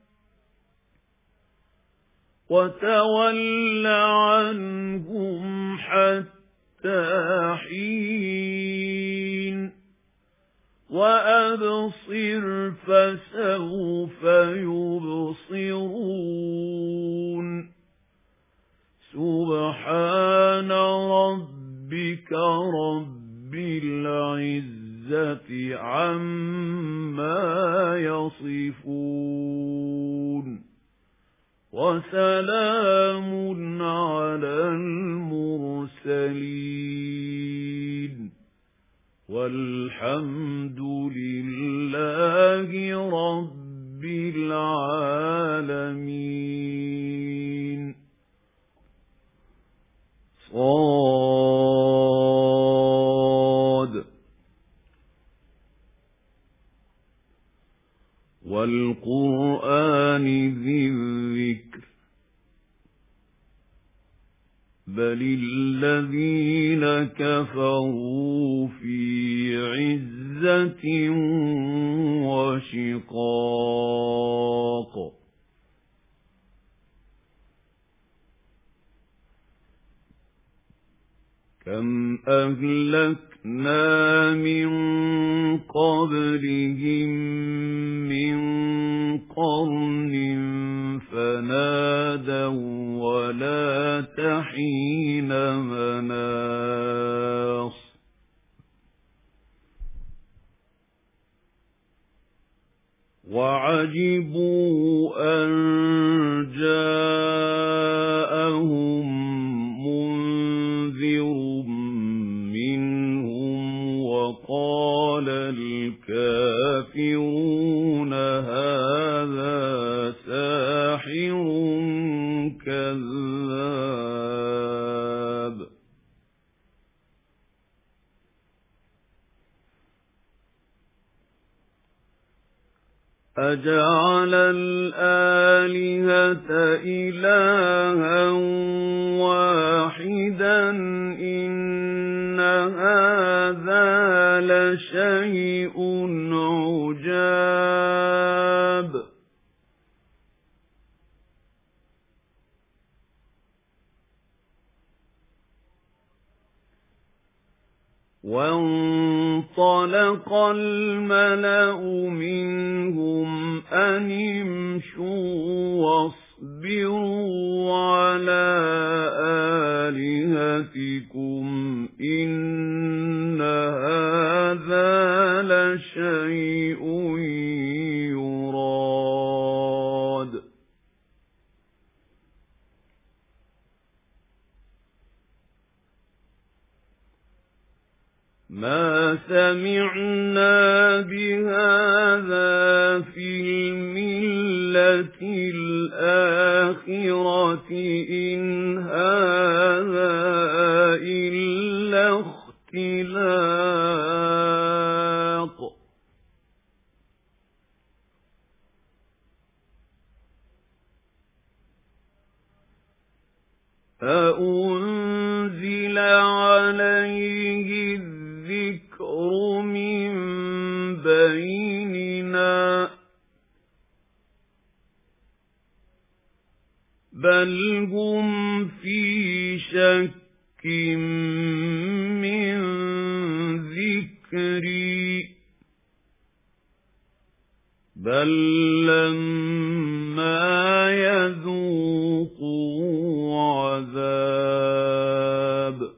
وتول عنهم حتى حين وأبصر فسوف يبصرون سبحان ربك رب العزة عما يصفون وسلام على المرسلين والحمد لله رب العالمين. صاد والقرآن ذي الذكر بل الذين كفروا في عزة وشقاق كم أهلكنا من قبلهم من قرن فنادوا ولا تحين مناص وعجبوا أن جاءهم منذر منهم وقال الكافرون هذا ساحر كذاب أجعل الآلهة إلها واحدا إن هذا لشيء عجاب وانطلق الملأ منهم أن امشوا واصبروا على آلهتكم إن هذا لشيء يراد ما سمعنا بهذا في الملة الآخرة إن هذا إلا اختلاق أأنزل عليه الذكر من بيننا بل هم في شك من ذكري بل لما يذوقوا عذاب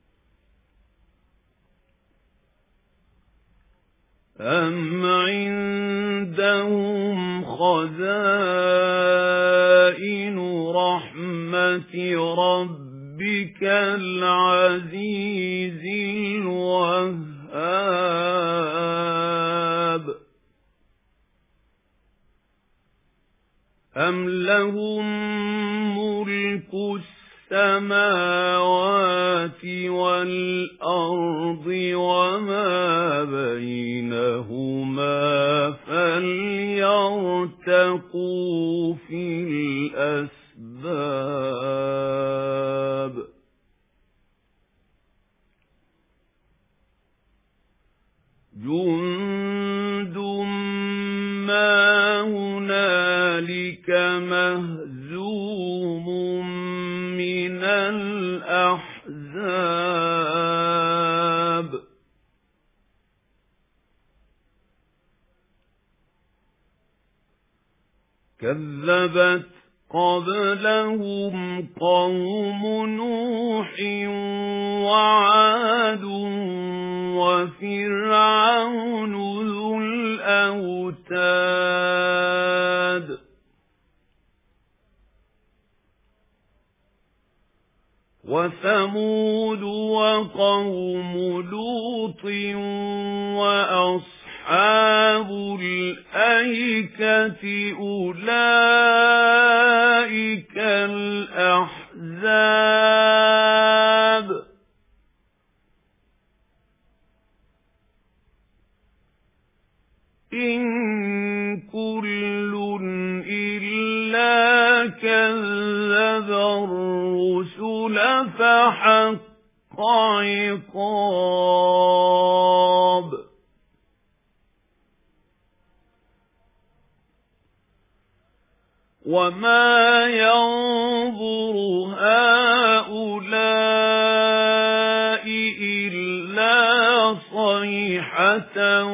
أم عندهم خزائن رحمة ربك العزيز الوهاب أم لهم ملك السماوات والأرض وما بينهما فليرتقوا في الأسباب جند ما هنالك مهزوم من الأحزاب كذبت قبلهم قوم نوح وعاد وفرعون ذو الأوتاد وثمود وقوم لوط وأصحاب الأيكة أولئك الأحزاب إن كل إلا كذب الرسل فحق عقاب وما ينظر هؤلاء إلا صيحة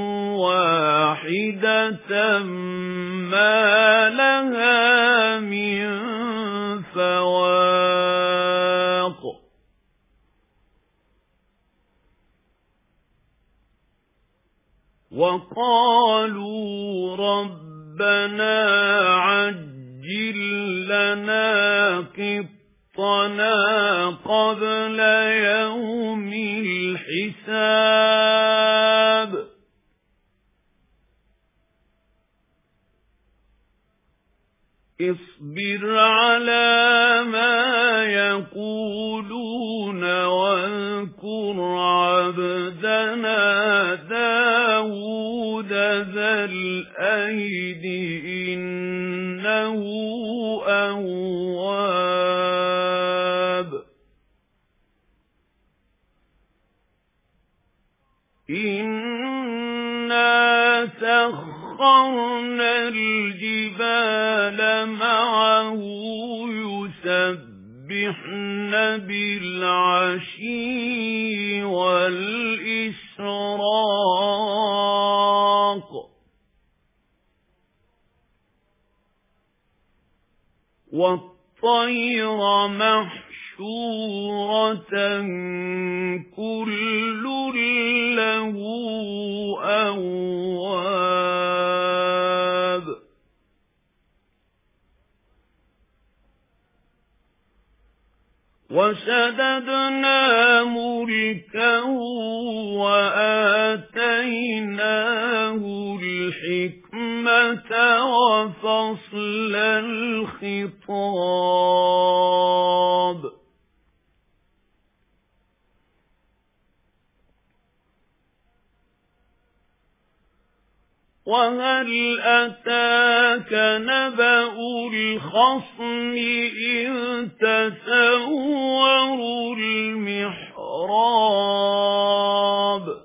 واحدة ما لها من فواق وقالوا ربنا عجل لنا قطنا قبل يوم الحساب اصبر على ما يقولون واذكر عبدنا داود ذا الأيد إنه أواب إنا سخرنا الجبال معه يسبحن بالعشي والإشراق والطير محشورة كل له أواب وشددنا ملكه وآتيناه الحكمة وفصل الخطاب وهل أتاك نبأ الخصم إذ تسوروا المحراب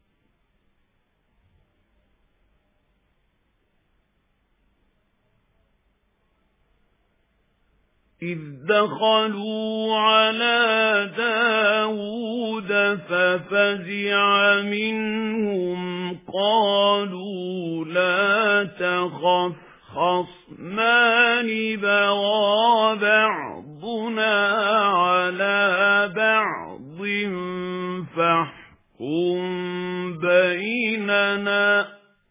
إذ دخلوا على داود ففزع منهم قالوا لا تخف خصمان بغى بعضنا على بعض فاحكم بيننا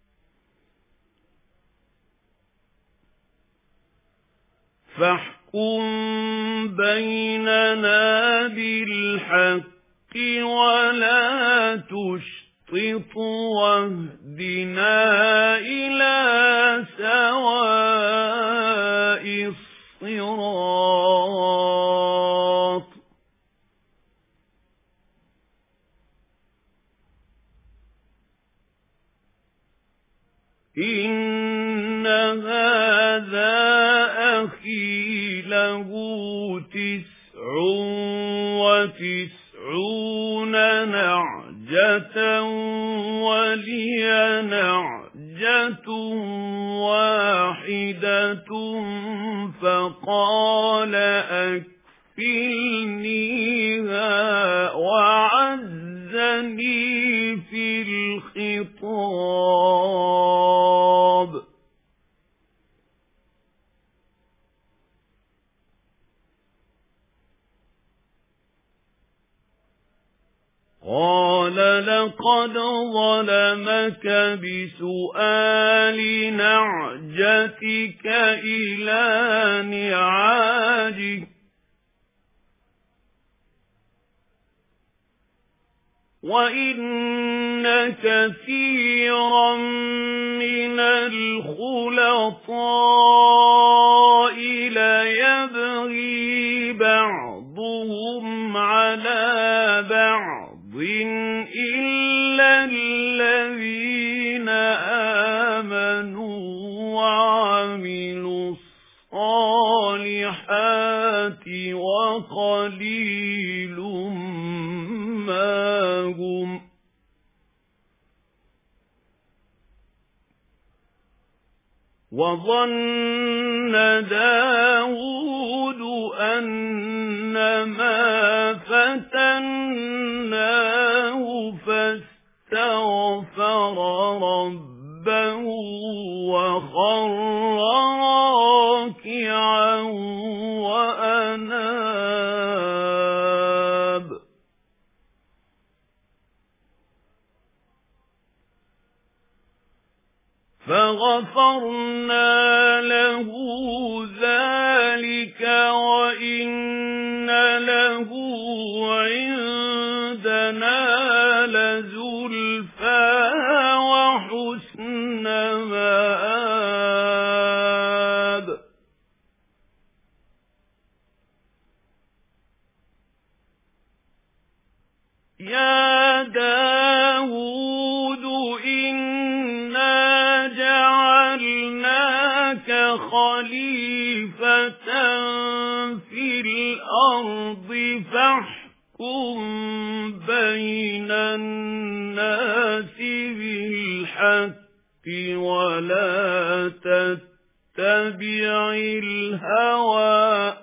فاحكم بيننا بالحق ولا تشطط واهدنا إلى سواء الصراط إن هذا أخي له تسع وتسعون نعجة ولي نعجة واحدة فقال أكفلنيها وعزني في الخطاب. الخطاب. لقد ظلمك بسؤال نعجتك إلى نعاجه وَإِنَّ كَثِيرًا مِنَ الْخُلَطَاءِ لَيَبْغِي بَعْضُهُمْ عَلَى بَعْضٍ إِلَّا الَّذِينَ آمَنُوا وَعَمِلُوا الصَّالِحَاتِ وَقَلِيلٌ مَا هُمْ وَظَنَّ دَاوُودُ أَنَّمَا فَتَنَّاهُ فَاسْتَغْفَرَ رَبَّهُ وَخَرَّ رَاكِعًا وَأَنَابَ فَغَفَرْنَا لَهُ ذَلِكَ وَإِنَّ لَهُ عِندَنَا لَزُلْفَىٰ وَحُسْنَ مَآبٍ يَا دَاوُودُ إِنَّا جَعَلْنَاكَ خَلِيفَةً فِي الْأَرْضِ فَاحْكُم بَيْنَ النَّاسِ بِالْحَقِّ وَلَا تَتَّبِعِ الْهَوَىٰ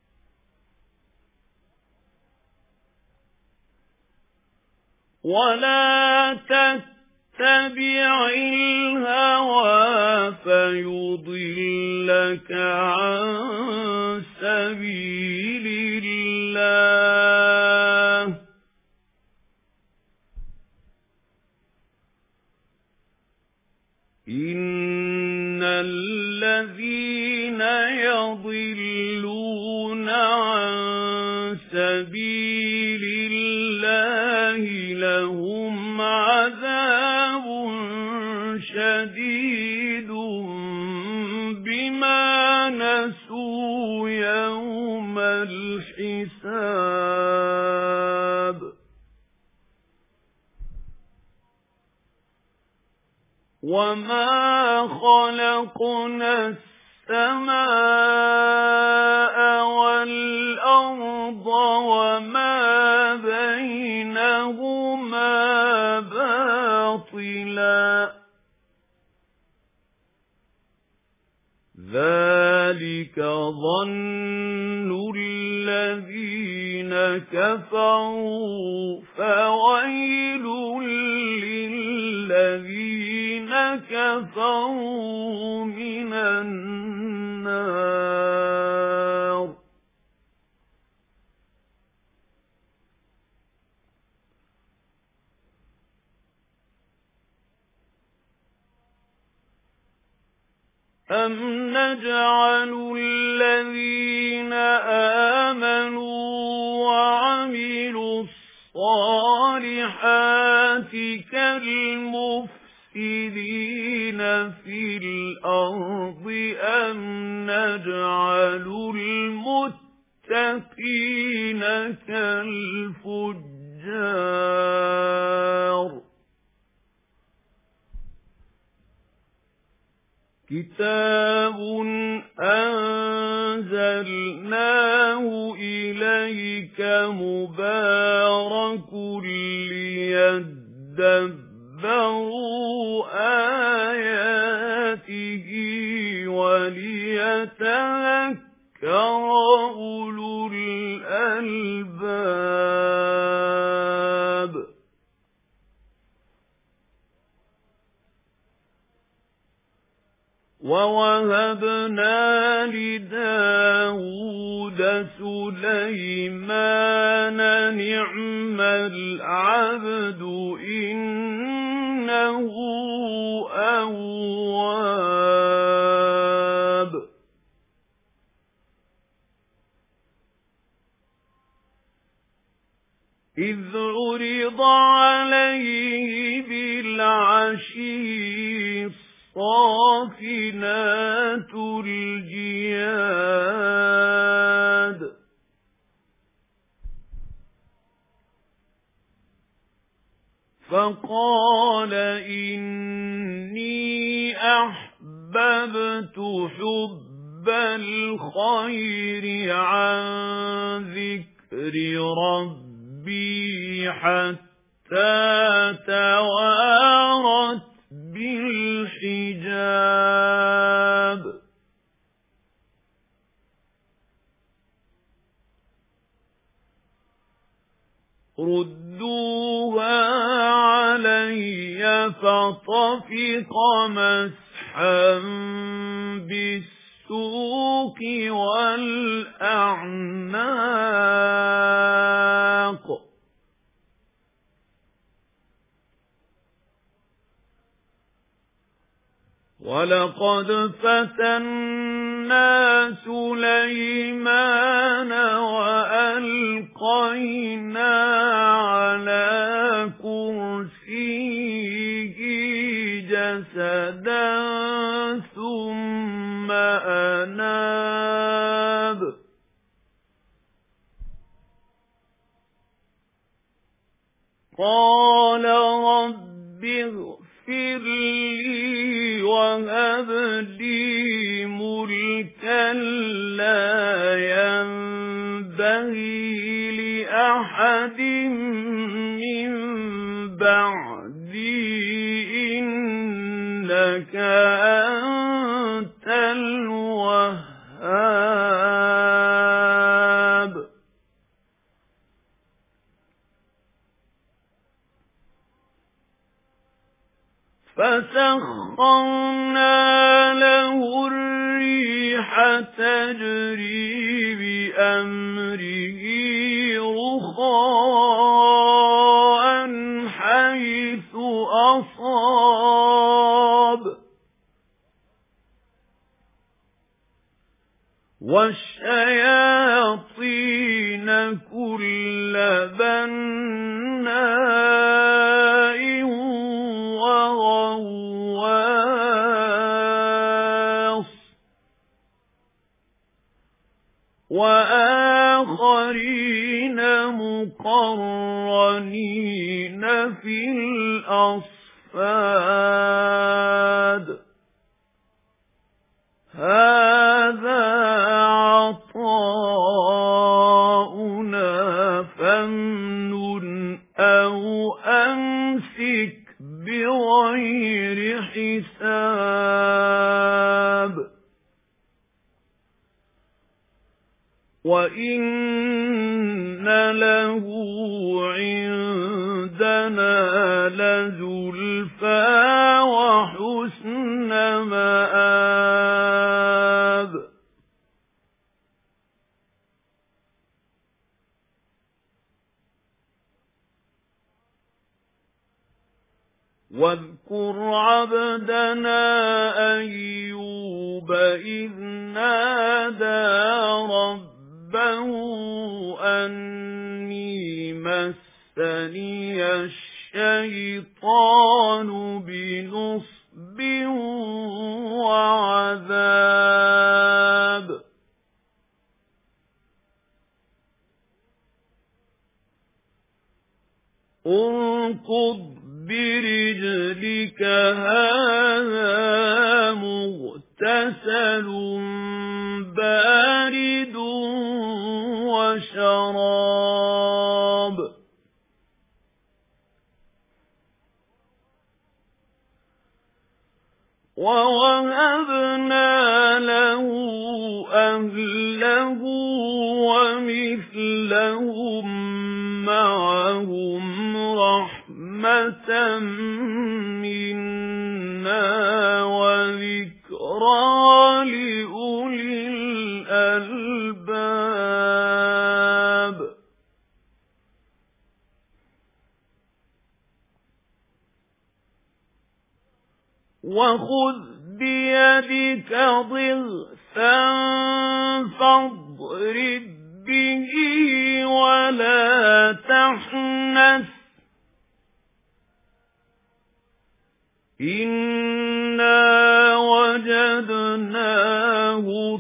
وَلَا تَتَّبِعِ الْهَوَىٰ فَيُضِلَّكَ عَن سَبِيلِ اللَّهِ إِنَّ الَّذِينَ يَضِلُّونَ عَن سَبِيلِ اللَّهِ لَهُمْ عَذَابٌ شَدِيدٌ بِمَا نَسُوا يَوْمَ الْحِسَابِ وَمَا خَلَقْنَا السَّمَاءَ وَالْأَرْضَ وَمَا بَيْنَهُمَا بَاطِلًا ذَلِكَ ظَنُّ الَّذِينَ كَفَرُوا فَوَيْلٌ لِّلَّذِينَ كَفَرُوا مِنَ النَّارِ أَمْ نَجْعَلُ الَّذِينَ آمَنُوا وَعَمِلُوا الصَّالِحَاتِ كَالْمُفْسِدِينَ فِي الْأَرْضِ أَمْ نَجْعَلُ الْمُتَّقِينَ كَالْفُجَّارِ كِتَابٌ أَنزَلْنَاهُ إِلَيْكَ مُبَارَكٌ لِّيَدَّبَّرُوا آيَاتِهِ وَلِيَتَذَكَّرَ أُولُو الْأَلْبَابِ وَوَهَبْنَا لِدَاوُودَ سُلَيْمَانَ نِعْمَ الْعَبْدُ إِنَّهُ أَوَّابٌ إِذْ عُرِضَ عَلَيْهِ بِالْعَشِيِّ الصَّافِنَاتُ الْجِيَادُ فَقَالَ إِنِّي أَحْبَبْتُ حُبَّ الْخَيْرِ عَنْ ذِكْرِ رَبِّي حَتَّى تَوَارَتْ بِالْحِجَابِ رُدُّوهَا عَلَيَّ فَطَفِقَ مَسْحًا بِالسُّوقِ وَالْأَعْنَاقِ وَلَقَدْ فَتَنَّا سُلَيْمَانَ وَأَلْقَيْنَا عَلَى كُرْسِيِّهِ جَسَدًا ثُمَّ أَنَابَ قَالَ رَبِّ اغْفِرْ لِي وَهَبْ لِي مُلْكًا لَّا يَنبَغِي لِأَحَدٍ مِّن بَعْدِي إِنَّكَ أَنتَ الْوَهَّابُ فَسَخَّرْنَا لَهُ الرِّيحَ تَجْرِي بِأَمْرِهِ رُخَاءً حَيْثُ أَصَابَ وَالشَّيَاطِينَ كُلَّ بَنَّاءٍ وَغَوَّاصٍ وَآخَرِينَ مُقَرَّنِينَ فِي الْأَصْفَادِ هَذَا عَطَاؤُنَا فَامْنُنْ أَوْ أَمْسِكْ بِغَيْرِ حِسَابٍ وَإِنَّ لَهُ عِندَنَا لَزُلْفَىٰ وَحُسْنَ مَآبٍ وَاذْكُرْ عَبْدَنَا أَيُّوبَ إِذْ نَادَىٰ رَبَّهُ أَنِّي مَسَّنِيَ الشَّيْطَانُ بِنُصْبٍ وَعَذَابٍ ارْكُضْ بِرِجْلِكَ هَذَا مُغْتَسَلٌ بَارِدٌ وَشَرَابٌ وَوَهَبْنَا لَهُ أَهْلَهُ وَمِثْلَهُم مَّعَهُمْ رَحْمَةً مِّنَّا وَذِكْرًا لأولي الألباب. وخذ بيدك ضغثا فاضرب به ولا تحنث إنا وجدناه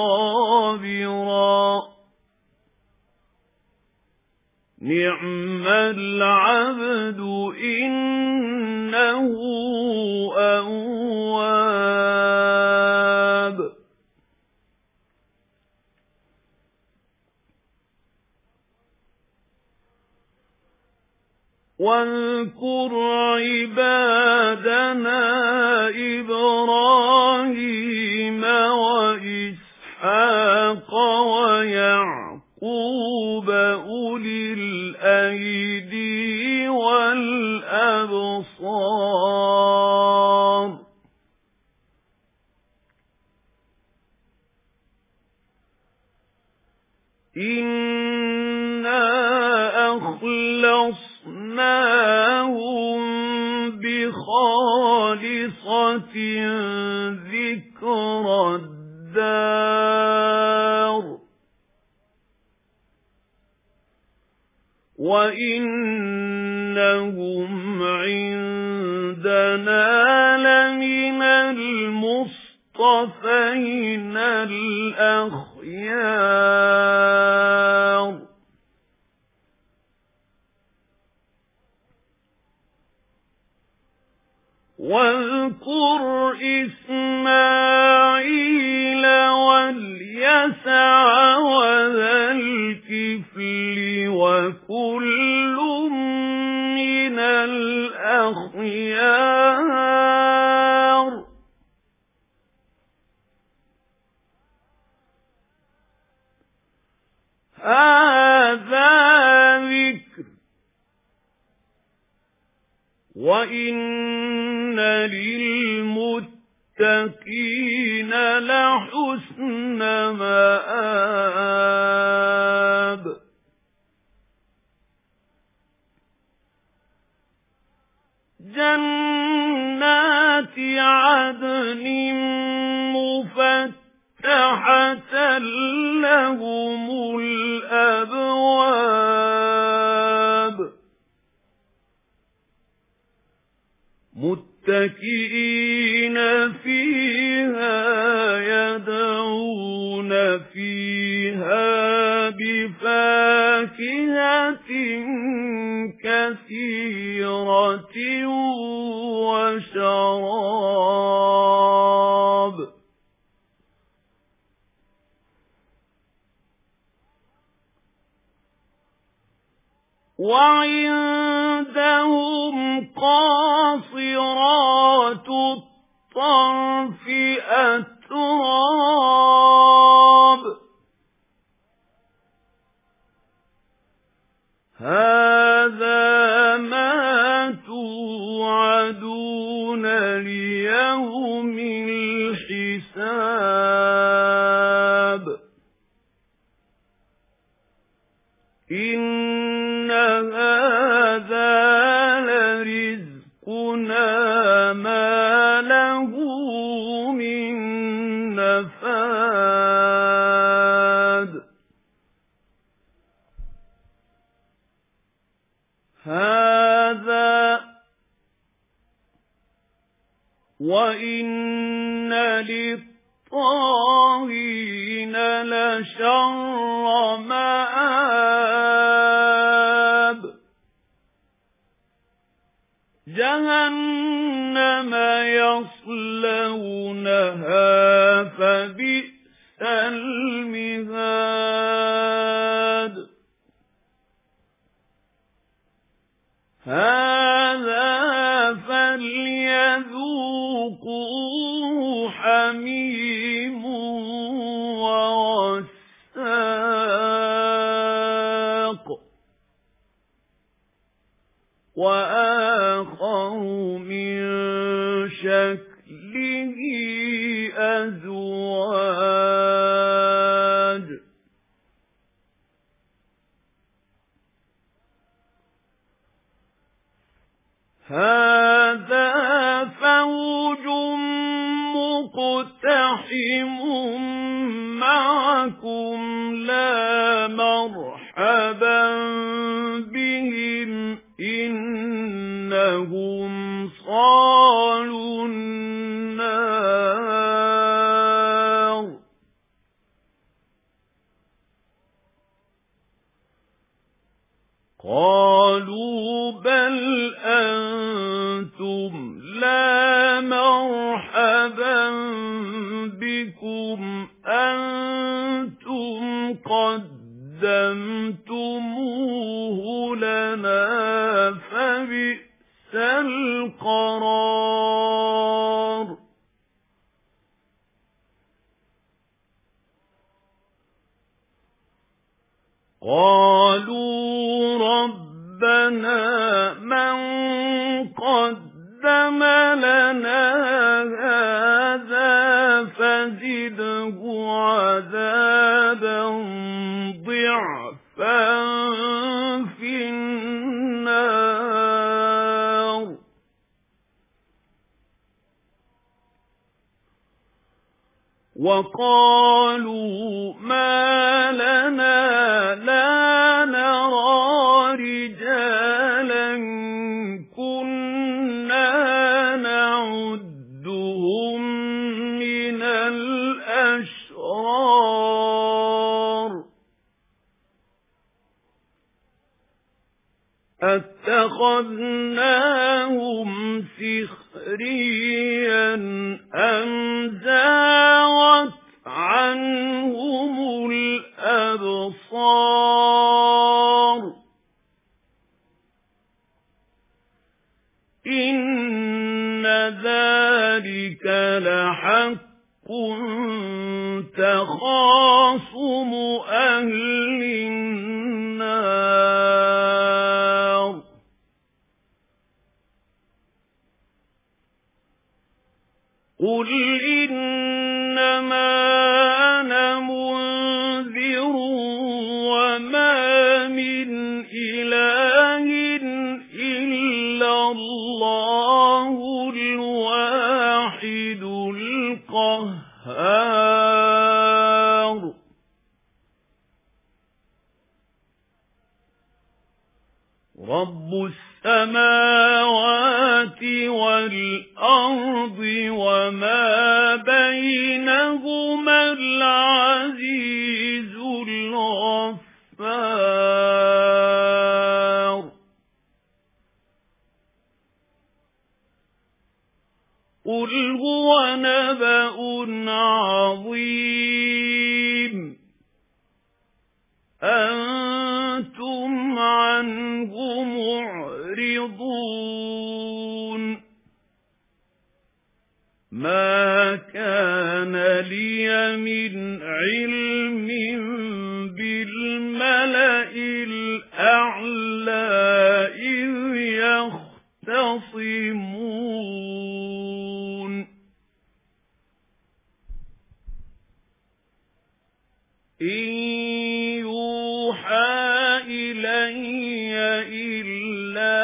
صابرا نعم العبد إنه أواب. واذكر عبادنا إبراهيم وإسحاق ويعقوب أولي الأيدي والأبصار إنا أخلصناهم بخالصة ذكر الدار وإنهم عندنا لمن المصطفين الأخيار. واذكر إسماعيل واليسع وذا الكفل وكل من الأخيار. هذا ذكر وإن للمتقين لحسن مآب. جنات عدن مفتحة لهم الأبواب متكئين فيها يدعون فيها بفاكهة كثيرة وشراب. وعندهم قاصرات الطرف أتراب. هذا ما توعدون ليوم الحساب. إن هذا لرزقنا ما له من نفاد. هذا وإن للطاغين لشر مآب. جهنم يصلونها فبئس المهاد. هذا فليذوقوه حميم وغساق وآخر من شكله مُقْتَحِمٌ مَعَكُمْ لَا مَرْحَبًا بِهِمْ إِنَّهُمْ صَالُو النَّارِ قَالُوا بَلْ أَنْتُمْ لَا مَرْحَبًا بِكُمْ أَنْتُمْ قَدَّمْتُمُوهُ لَنَا فَبِئْسَ الْقَرَارُ قَالُوا رَبَّنَا مَنْ قَدَّمَ لَنَا هَذَا فَزِدْهُ عَذَابًا ضِعْفًا فِي النَّارِ وَقَالُوا مَا لَنَا لَا نَرَى رِجَالًا كُنَّا نَعُدُّهُم مِّنَ الْأَشْرَارِ أَتَّخَذْنَاهُمْ سِخْرِيًّا أَمْ زَاغَتْ عَنْهُمُ الْأَبْصَارُ إِنَّ ذَلِكَ لَحَقٌّ تَخَاصُمُ أَهْلِ النَّارِ قُلْ إِنَّمَا أَنَا مُنذِرٌ وَمَا مِنْ إِلَٰهٍ إِلَّا اللَّهُ الْوَاحِدُ الْقَهَّارُ رَبُّ السَّمَاوَاتِ وَالْأَرْضِ وَمَا بَيْنَهُمَا الْعَزِيزُ الْغَفَّارُ قُلْ هُوَ نَبَأٌ عَظِيمٌ أَنْتُمْ عَنْهُ مُعْرِضُونَ مَا كَانَ لِيَ مِنْ عِلْمٍ بِالْمَلَإِ الْأَعْلَى إِذْ يَخْتَصِمُونَ إِنْ يُوحَى إِلَيَّ إِلَّا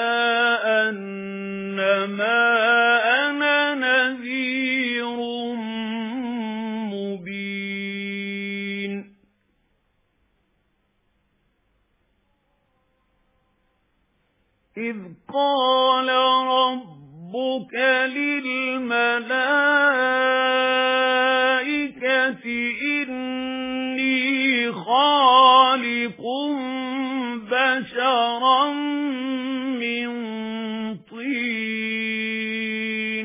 أَنَّمَا أَنَا نَذِيرٌ مُبِينٌ إِذْ قَالَ رَبُّكَ لِلْمَلَائِكَةِ إِنِّي خَالِقٌ بَشَرًا مِّن طِينٍ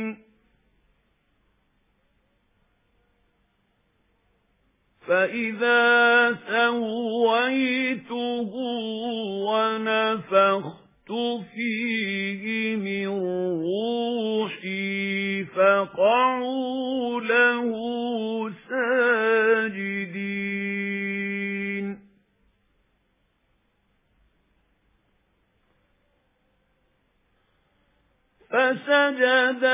فَإِذَا سَوَّيْتُهُ وَنَفَخْتُ فِيهِ مِن رُّوحِي فَقَعُوا لَهُ سَاجِدِينَ فَسَجَدَ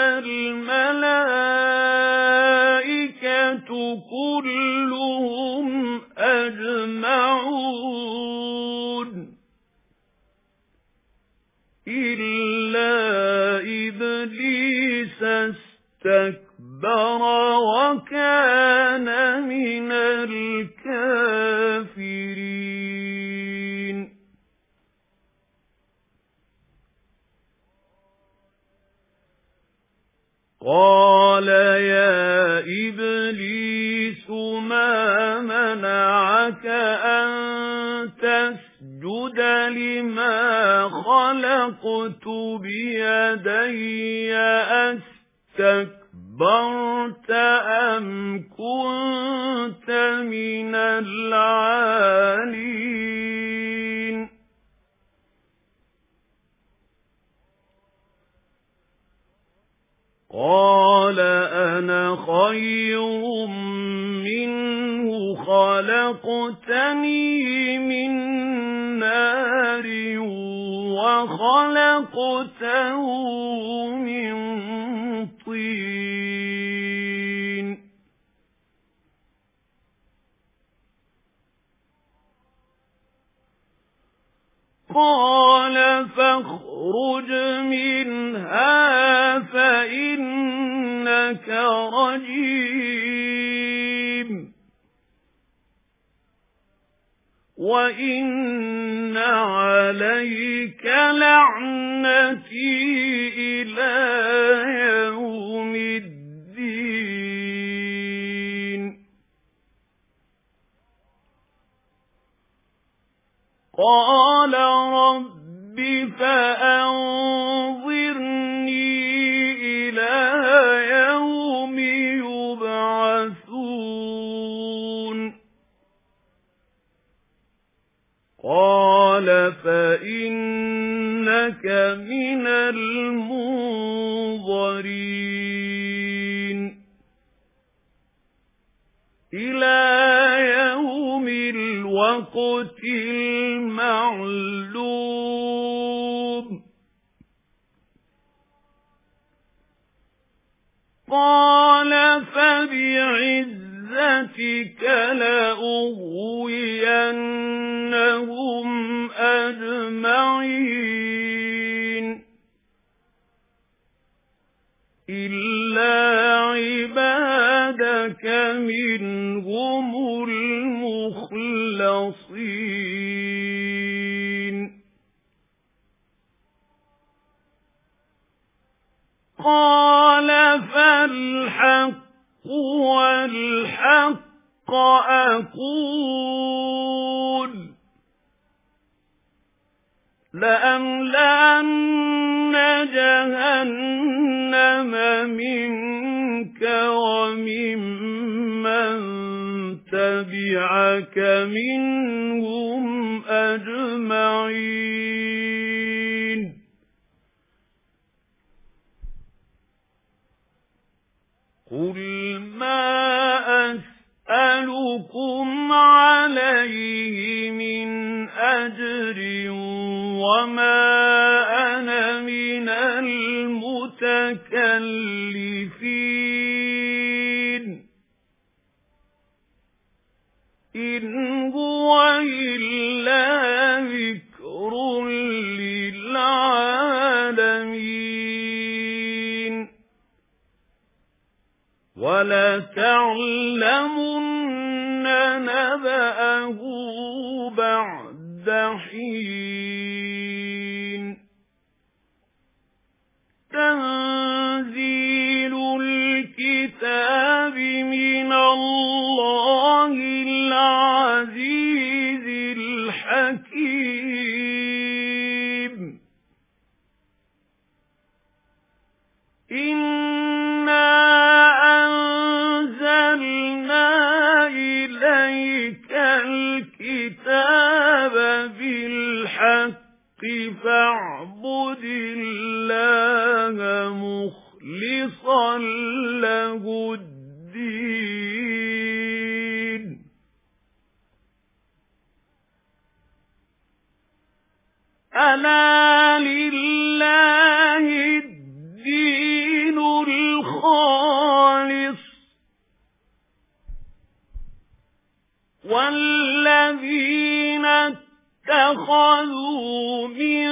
الْمَلَائِكَةُ كُلُّهُمْ أَجْمَعُونَ إِلَّا إِبْلِيسَ اسْتَكْبَرَ وَكَانَ كَانَ مِنَ الْكَافِرِينَ قَالَ يَا إِبْلِيسُ مَا مَنَعَكَ أَن تَسْجُدَ لِمَا خَلَقْتُ بِيَدَيَّ أَسْتَكْبَرْتَ أَمْ كُنتَ مِنَ الْعَالِينَ قَالَ أَنَا خَيْرٌ مِنْهُ خَلَقْتَنِي مِنْ نَارٍ وَخَلَقْتَهُ مِنْ طِينٍ قَالَ فَاخْرُجْ مِنْهَا فَإِنَّكَ رَجِيمٌ وَإِنَّ عَلَيْكَ لَعْنَتِي إِلَى يَوْمِ الدِّينِ قَالَ رَبِّ فَأَنظِرْنِي إِلَى يَوْمِ يُبْعَثُونَ قَالَ فَإِنَّكَ مِنَ الْمُنظَرِينَ إِلَى يَوْمِ الْوَقْتِ الْمَعْلُومِ قَالَ فَبِعِزَّتِكَ لَأُغْوِيَنَّهُمْ أَجْمَعِينَ إِلَّا عِبَادَكَ مِنْهُمُ الْمُخْلَصِينَ قَالَ فَالْحَقُّ وَالْحَقَّ أَقُولُ لَأَمْلَأَنَّ جَهَنَّمَ مِنكَ وَمِمَّن تَبِعَكَ مِنْهُمْ أَجْمَعِينَ قُلْ مَا أَسْأَلُكُمْ عَلَيْهِ مِنْ أَجْرٍ وَمَا أَنَا مِنَ الْمُتَكَلِّفِينَ إِنْ هُوَ إِلَّا ذِكْرٌ لِلْعَالَمِينَ وَلَتَعْلَمُنَّ نَبَأَهُ بَعْدَ حِينٍ تَنزِيلُ الْكِتَابِ مِنَ اللَّهِ الْعَزِيزِ الْحَكِيمِ إِنَّا أَنزَلْنَا إِلَيْكَ الْكِتَابَ بِالْحَقِّ فَاعْبُدِ اللَّهَ مُخْلِصًا لَهُ الدِّينَ أَلَا لِلَّهِ الدِّينُ الْخَالِصُ وَالَّذِينَ اتَّخَذُوا مِن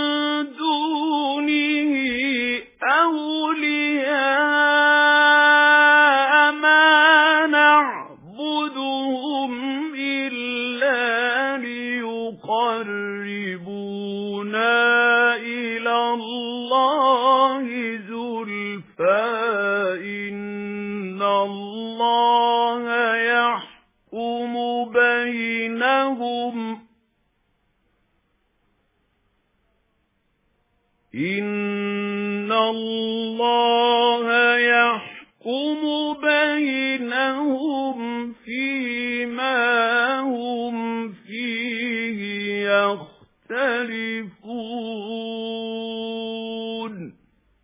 دُونِهِ أَوْلِيَاءَ مَا بينهم إن الله يحكم بينهم فيما هم فيه يختلفون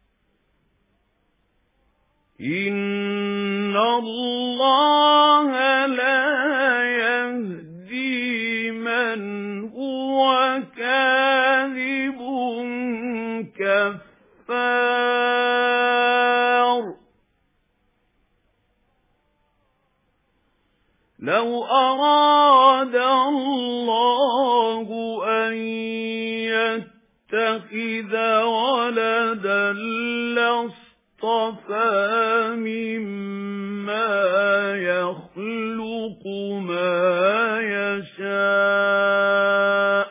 إن الله لا يهدي من هو كاذب كفار لو أراد الله أن يتخذ ولدا لاصطفى مما يخلق ما يشاء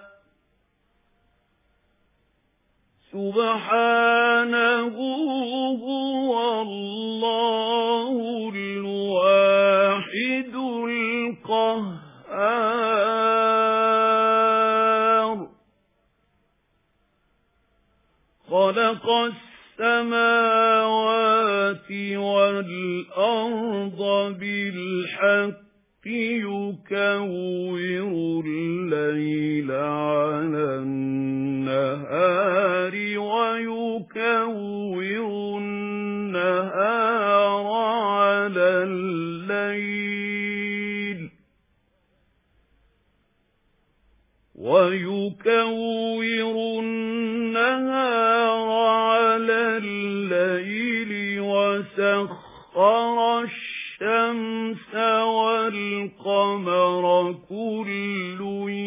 سبحانه هو الله الواحد القهار خلق السماوات والأرض بالحق يكور الليل على النهار ويكور النهار على الليل ويكور النهار على الليل وسخر الشمس والقمر كل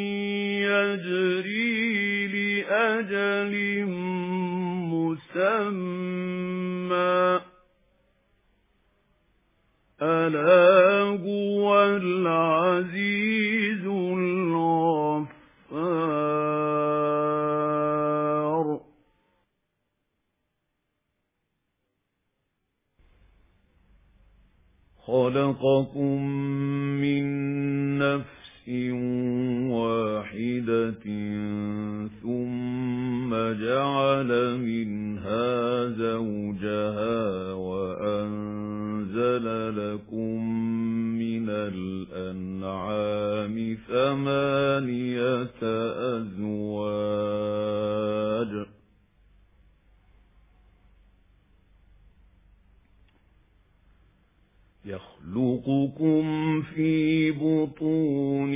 يجري لأجل مسمى ألا هو العزيز الغفار خلقكم من نفس واحدة ثم جعل منها زوجها وأنزل لكم من الأنعام ثمانية أزواج يخلقكم في بطون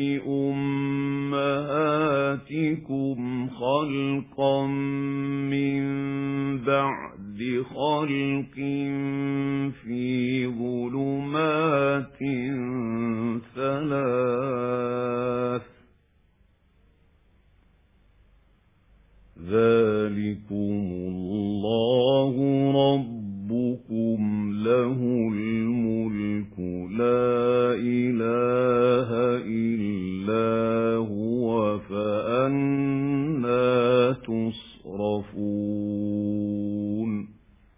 أمهاتكم خلقا من بعد خلق في ظلمات ثلاث ذلكم الله ربكم له الملك لا إله إلا هو فأنى تصرفون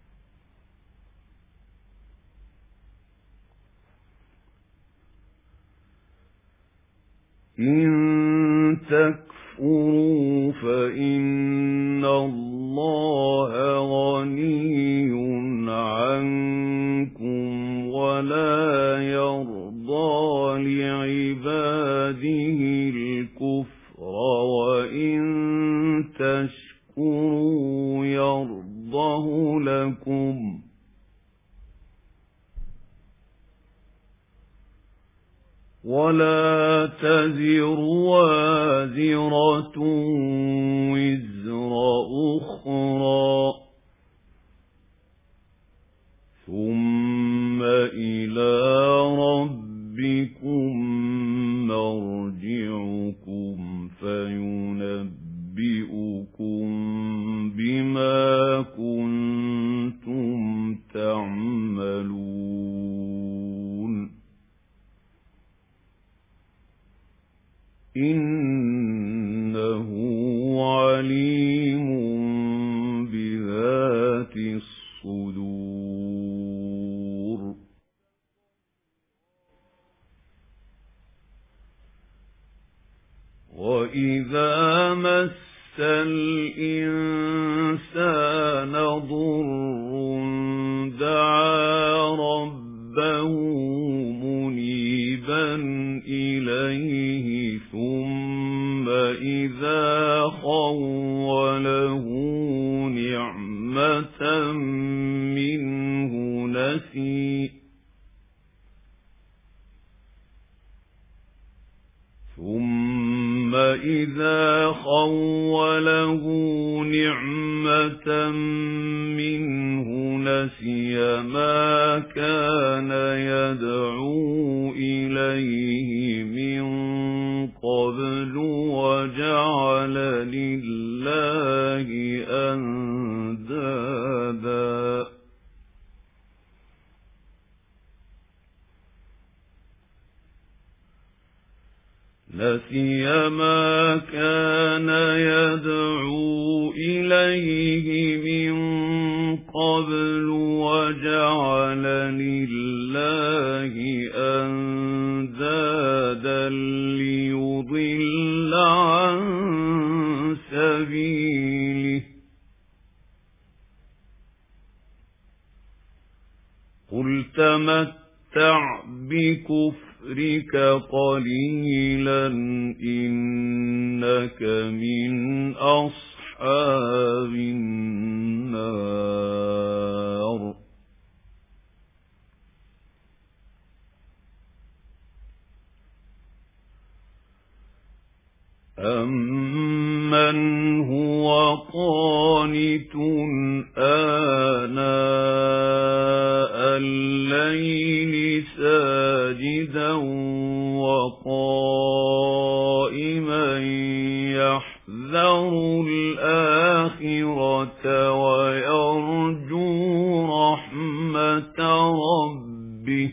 إن تكفروا فإن الله غني عنكم ولا يرضى لعباده الكفر وإن تشكروا يرضه لكم ولا تزر وازرة وزر أخرى ثم إلى ربكم مرجعكم فينبئكم بما كنتم تعملون إنه عليم بذات الصدور. وَإِذَا مَسَّ الْإِنسَانَ ضُرٌّ دَعَا رَبَّهُ مُنِيبًا إِلَيْهِ ثُمَّ إِذَا خَوَّلَهُ نِعْمَةً مِنْهُ نَسِيَ ثُمَّ إِذَا خَوَّلَهُ نِعْمَةً مِنْهُ نَسِيَ مَا كَانَ يَدْعُو إِلَيْهِ مِنْ قَبْلُ وَجَعَلَ لِلَّهِ أَنْدَادًا نسي ما كان يدعو إليه من قبل وجعل لله أندادا ليضل عن سبيله قل تمتع بكفرك قليلا إنك من أصحاب النار أَمَّنْ هُوَ قَانِتٌ آنَاءَ اللَّيْلِ سَاجِدًا وَقَائِمًا يَحْذَرُ الْآخِرَةَ وَيَرْجُو رَحْمَةَ رَبِّهِ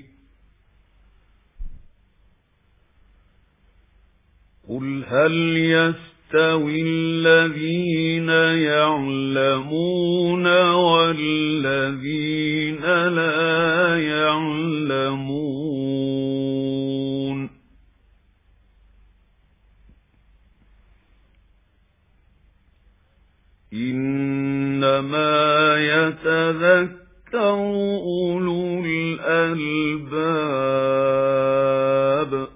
قُلْ هَلْ يَسْتَوِي الَّذِينَ يَعْلَمُونَ وَالَّذِينَ لَا يَعْلَمُونَ إِنَّمَا يَتَذَكَّرُ أُولُو الْأَلْبَابِ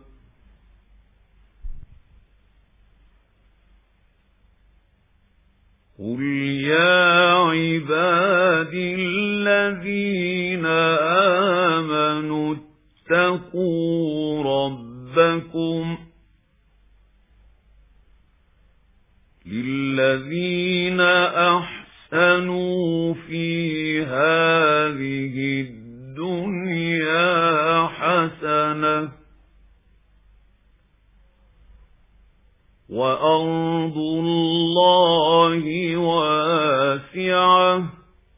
قُلْ يَا عِبَادِي الَّذِينَ آمَنُوا اتَّقُوا رَبَّكُمْ لِلَّذِينَ أَحْسَنُوا فِي هَذِهِ الدُّنْيَا حَسَنَةٌ وَأَرْضُ اللَّهِ وَاسِعَةٌ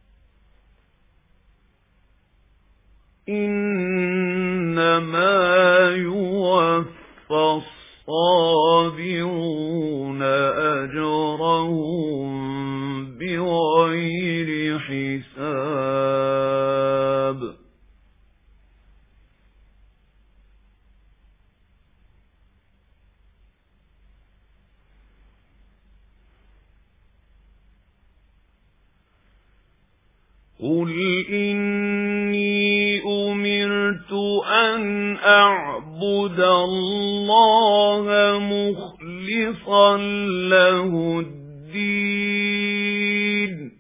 إِنَّمَا يُوَفَّى الصَّابِرُونَ أَجْرَهُم بِغَيْرِ حِسَابٍ قُلْ إِنِّي أُمِرْتُ أَنْ أَعْبُدَ اللَّهَ مُخْلِصًا لَهُ الدِّينَ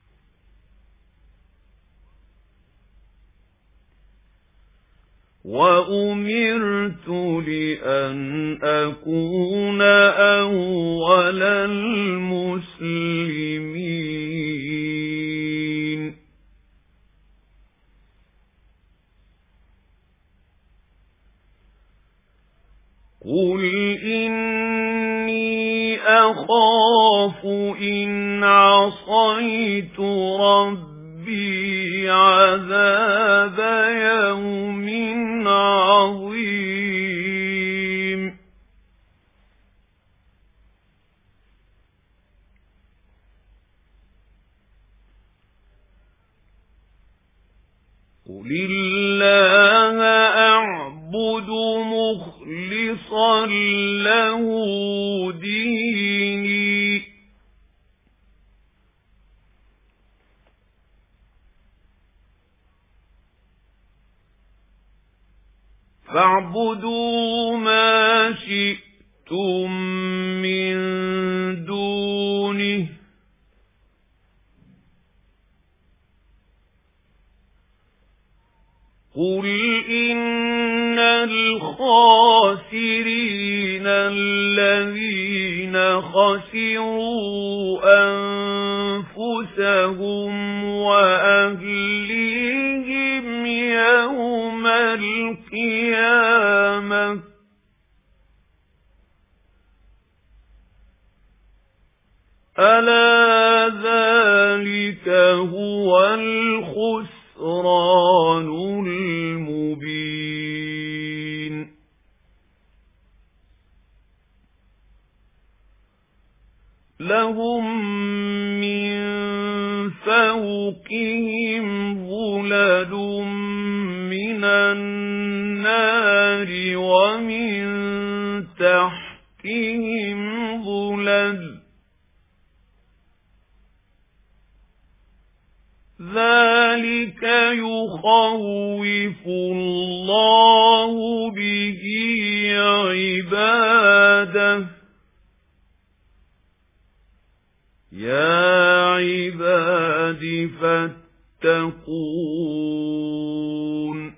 وَأُمِرْتُ لِأَنْ أَكُونَ أَوَّلَ الْمُسْلِمِينَ قُلْ إِنِّي أَخَافُ إِنْ عَصَيْتُ رَبِّي عَذَابَ يَوْمٍ عَظِيمٍ قُلِ اللَّهَ أَعْبُدُ مخلصا له ديني فاعبدوا ما شئتم من دونه قل إن الخاسرين الذين خسروا أنفسهم وأهليهم يوم القيامة ألا ذلك هو الخسران المبين لهم من فوقهم ظلل من النار ومن تحتهم ظلل ذلك يخوف الله به عباده يا عباد فاتقون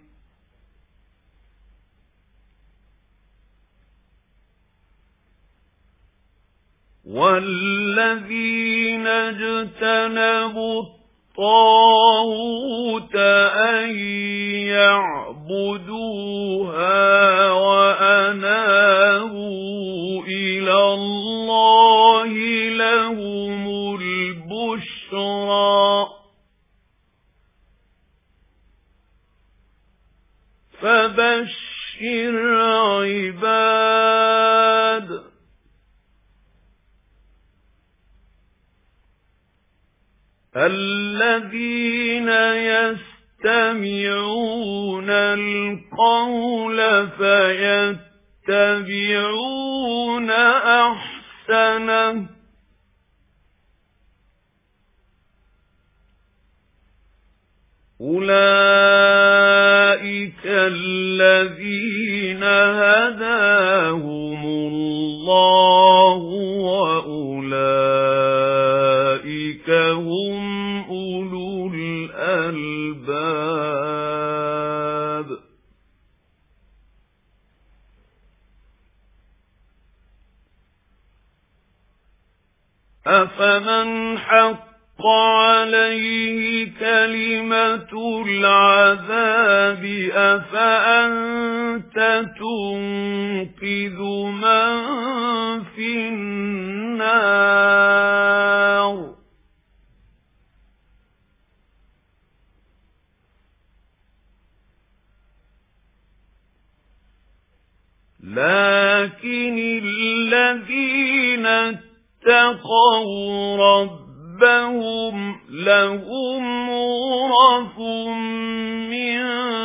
والذين اجتنبوا الطاغوت أن يعبدوها وأنابوا إلى الله لهم البشرى فبشر عباد الذين يستمعون القول فيتبعون أحسنه أولئك الذين هداهم الله وأولئك هم أولو الألباب أفمن حق عليه كلمة العذاب أفأنت تنقذ من في النار لكن الذين اتقوا ربهم ربهم لهم غرف من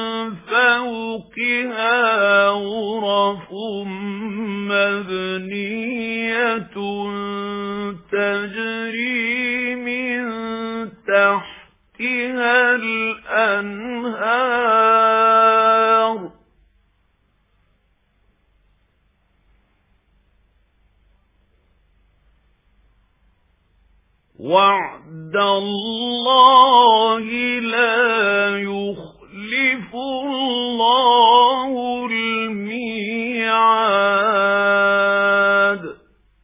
فوقها غرف مبنية تجري من تحتها الأنهار وعد الله لا يخلف الله الميعاد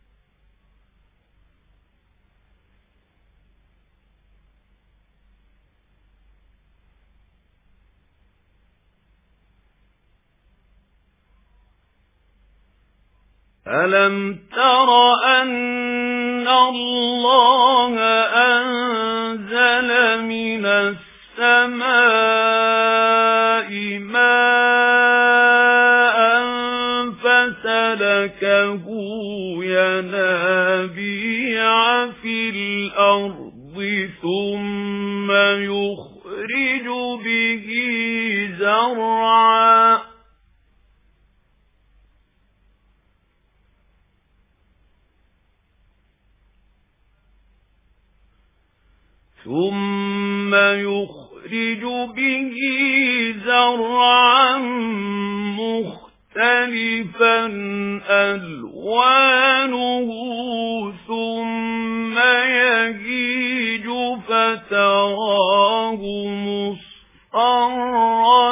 ألم تر أن الله أنزل من السماء ماء فسلكه ينابيع في الأرض ثم يخرج به زرعا ثم يخرج به زرعا مختلفا ألوانه ثم يهيج فتراه مصفرا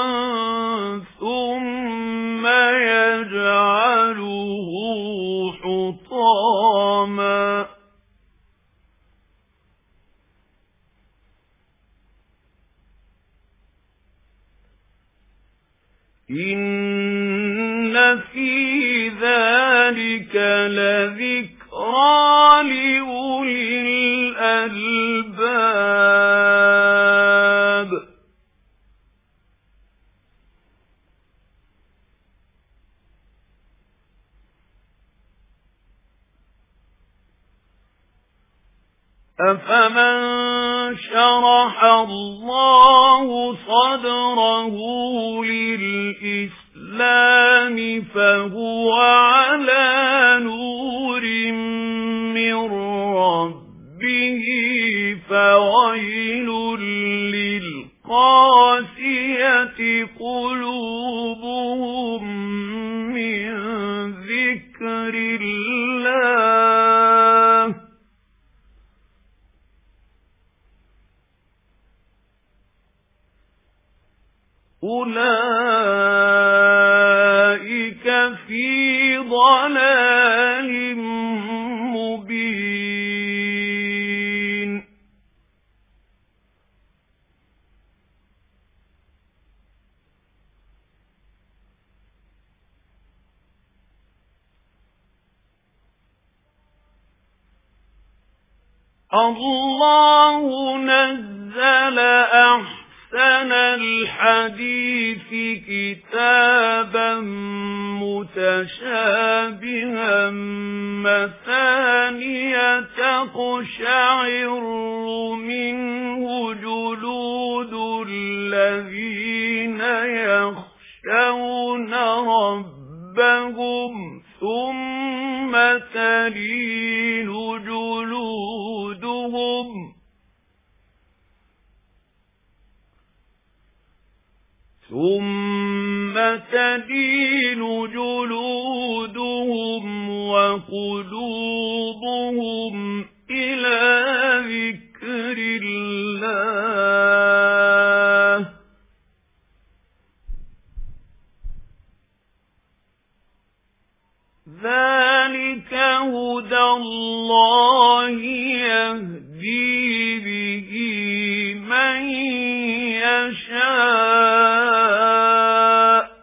ثم يجعله حطاما إن في ذلك لذكرى لأولي الألباب أفمن شرح الله صدره للإسلام فهو على نور من ربه فويل للقاسية قلوبهم من ذكر الله أولئك في ضلال مبين الله نزل أحسن أحسن الحديث كتابا متشابها مثانية تقشعر منه جلود الذين يخشون ربهم ثم تلين جلودهم ثم تلين جلودهم وقلوبهم إلى ذكر الله ذلك هدى الله يهدي به من يشاء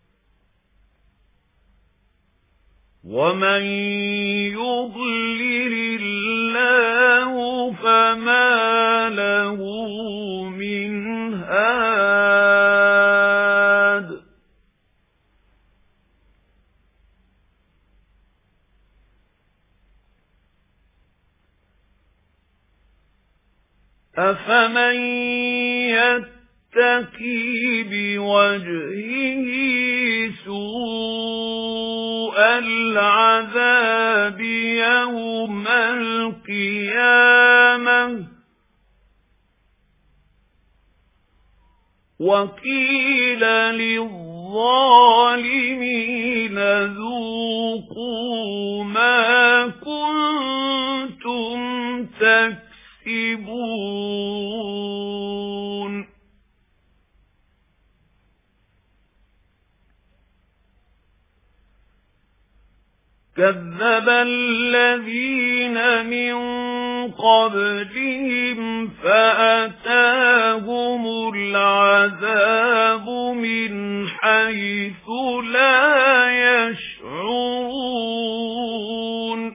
ومن يضلل الله فما له من هاد أفمن يتقي بوجهه سوء العذاب يوم القيامة وقيل للظالمين ذوقوا ما كنتم تكسبون كذب الذين من قبلهم فأتاهم العذاب من حيث لا يشعرون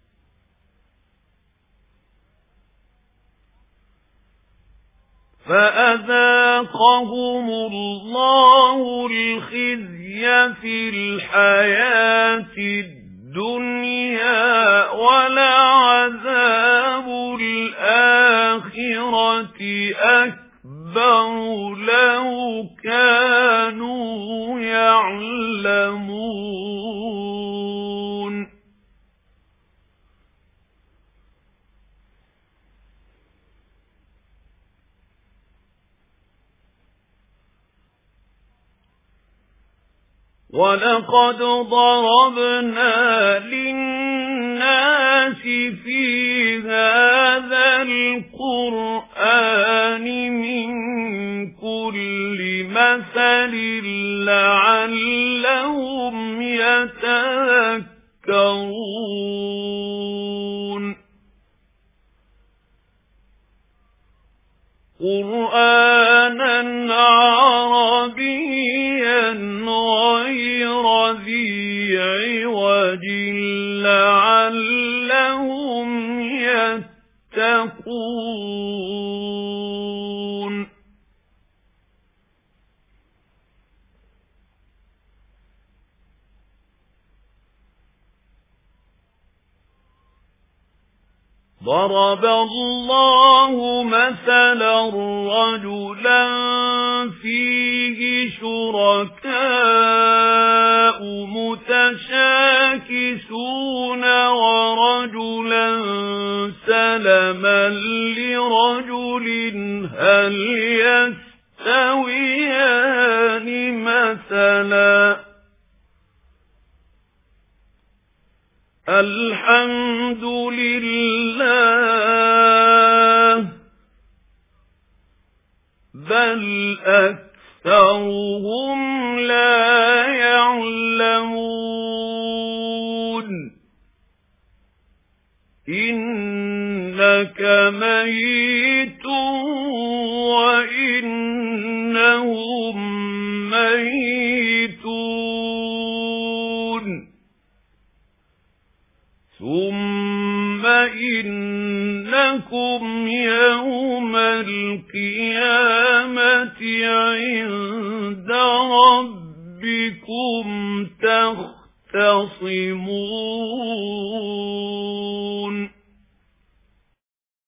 فأذاقهم الله الخزي في الحياة الدنيا ولعذاب الآخرة أكبر لو كانوا يعلمون وَلَقَدْ ضَرَبْنَا لِلنَّاسِ فِي هَذَا الْقُرْآنِ مِنْ كُلِّ مَثَلٍ لَعَلَّهُمْ يَتَذَكَّرُونَ قُرْآنًا عَرَبِيًّا غَيْرَ ذِي عِوَجٍ لَعَلَّهُمْ يَتَّقُونَ ضَرَبَ اللَّهُ مَثَلًا رَجُلًا فِيهِ شُرَكَاءُ مُتَشَاكِسُونَ وَرَجُلًا سَلَمًا لِرَجُلٍ هَلْ يَسْتَوِيَانِ مَثَلًا الْحَمْدُ لِلَّهِ بَلْ أَكْثَرُهُمْ لَا يَعْلَمُونَ إِنَّكَ مَيِّتٌ وَإِنَّهُم مَّيِّتُونَ ثُمَّ إِنَّكُمْ يَوْمَ الْقِيَامَةِ عِندَ رَبِّكُمْ تَخْتَصِمُونَ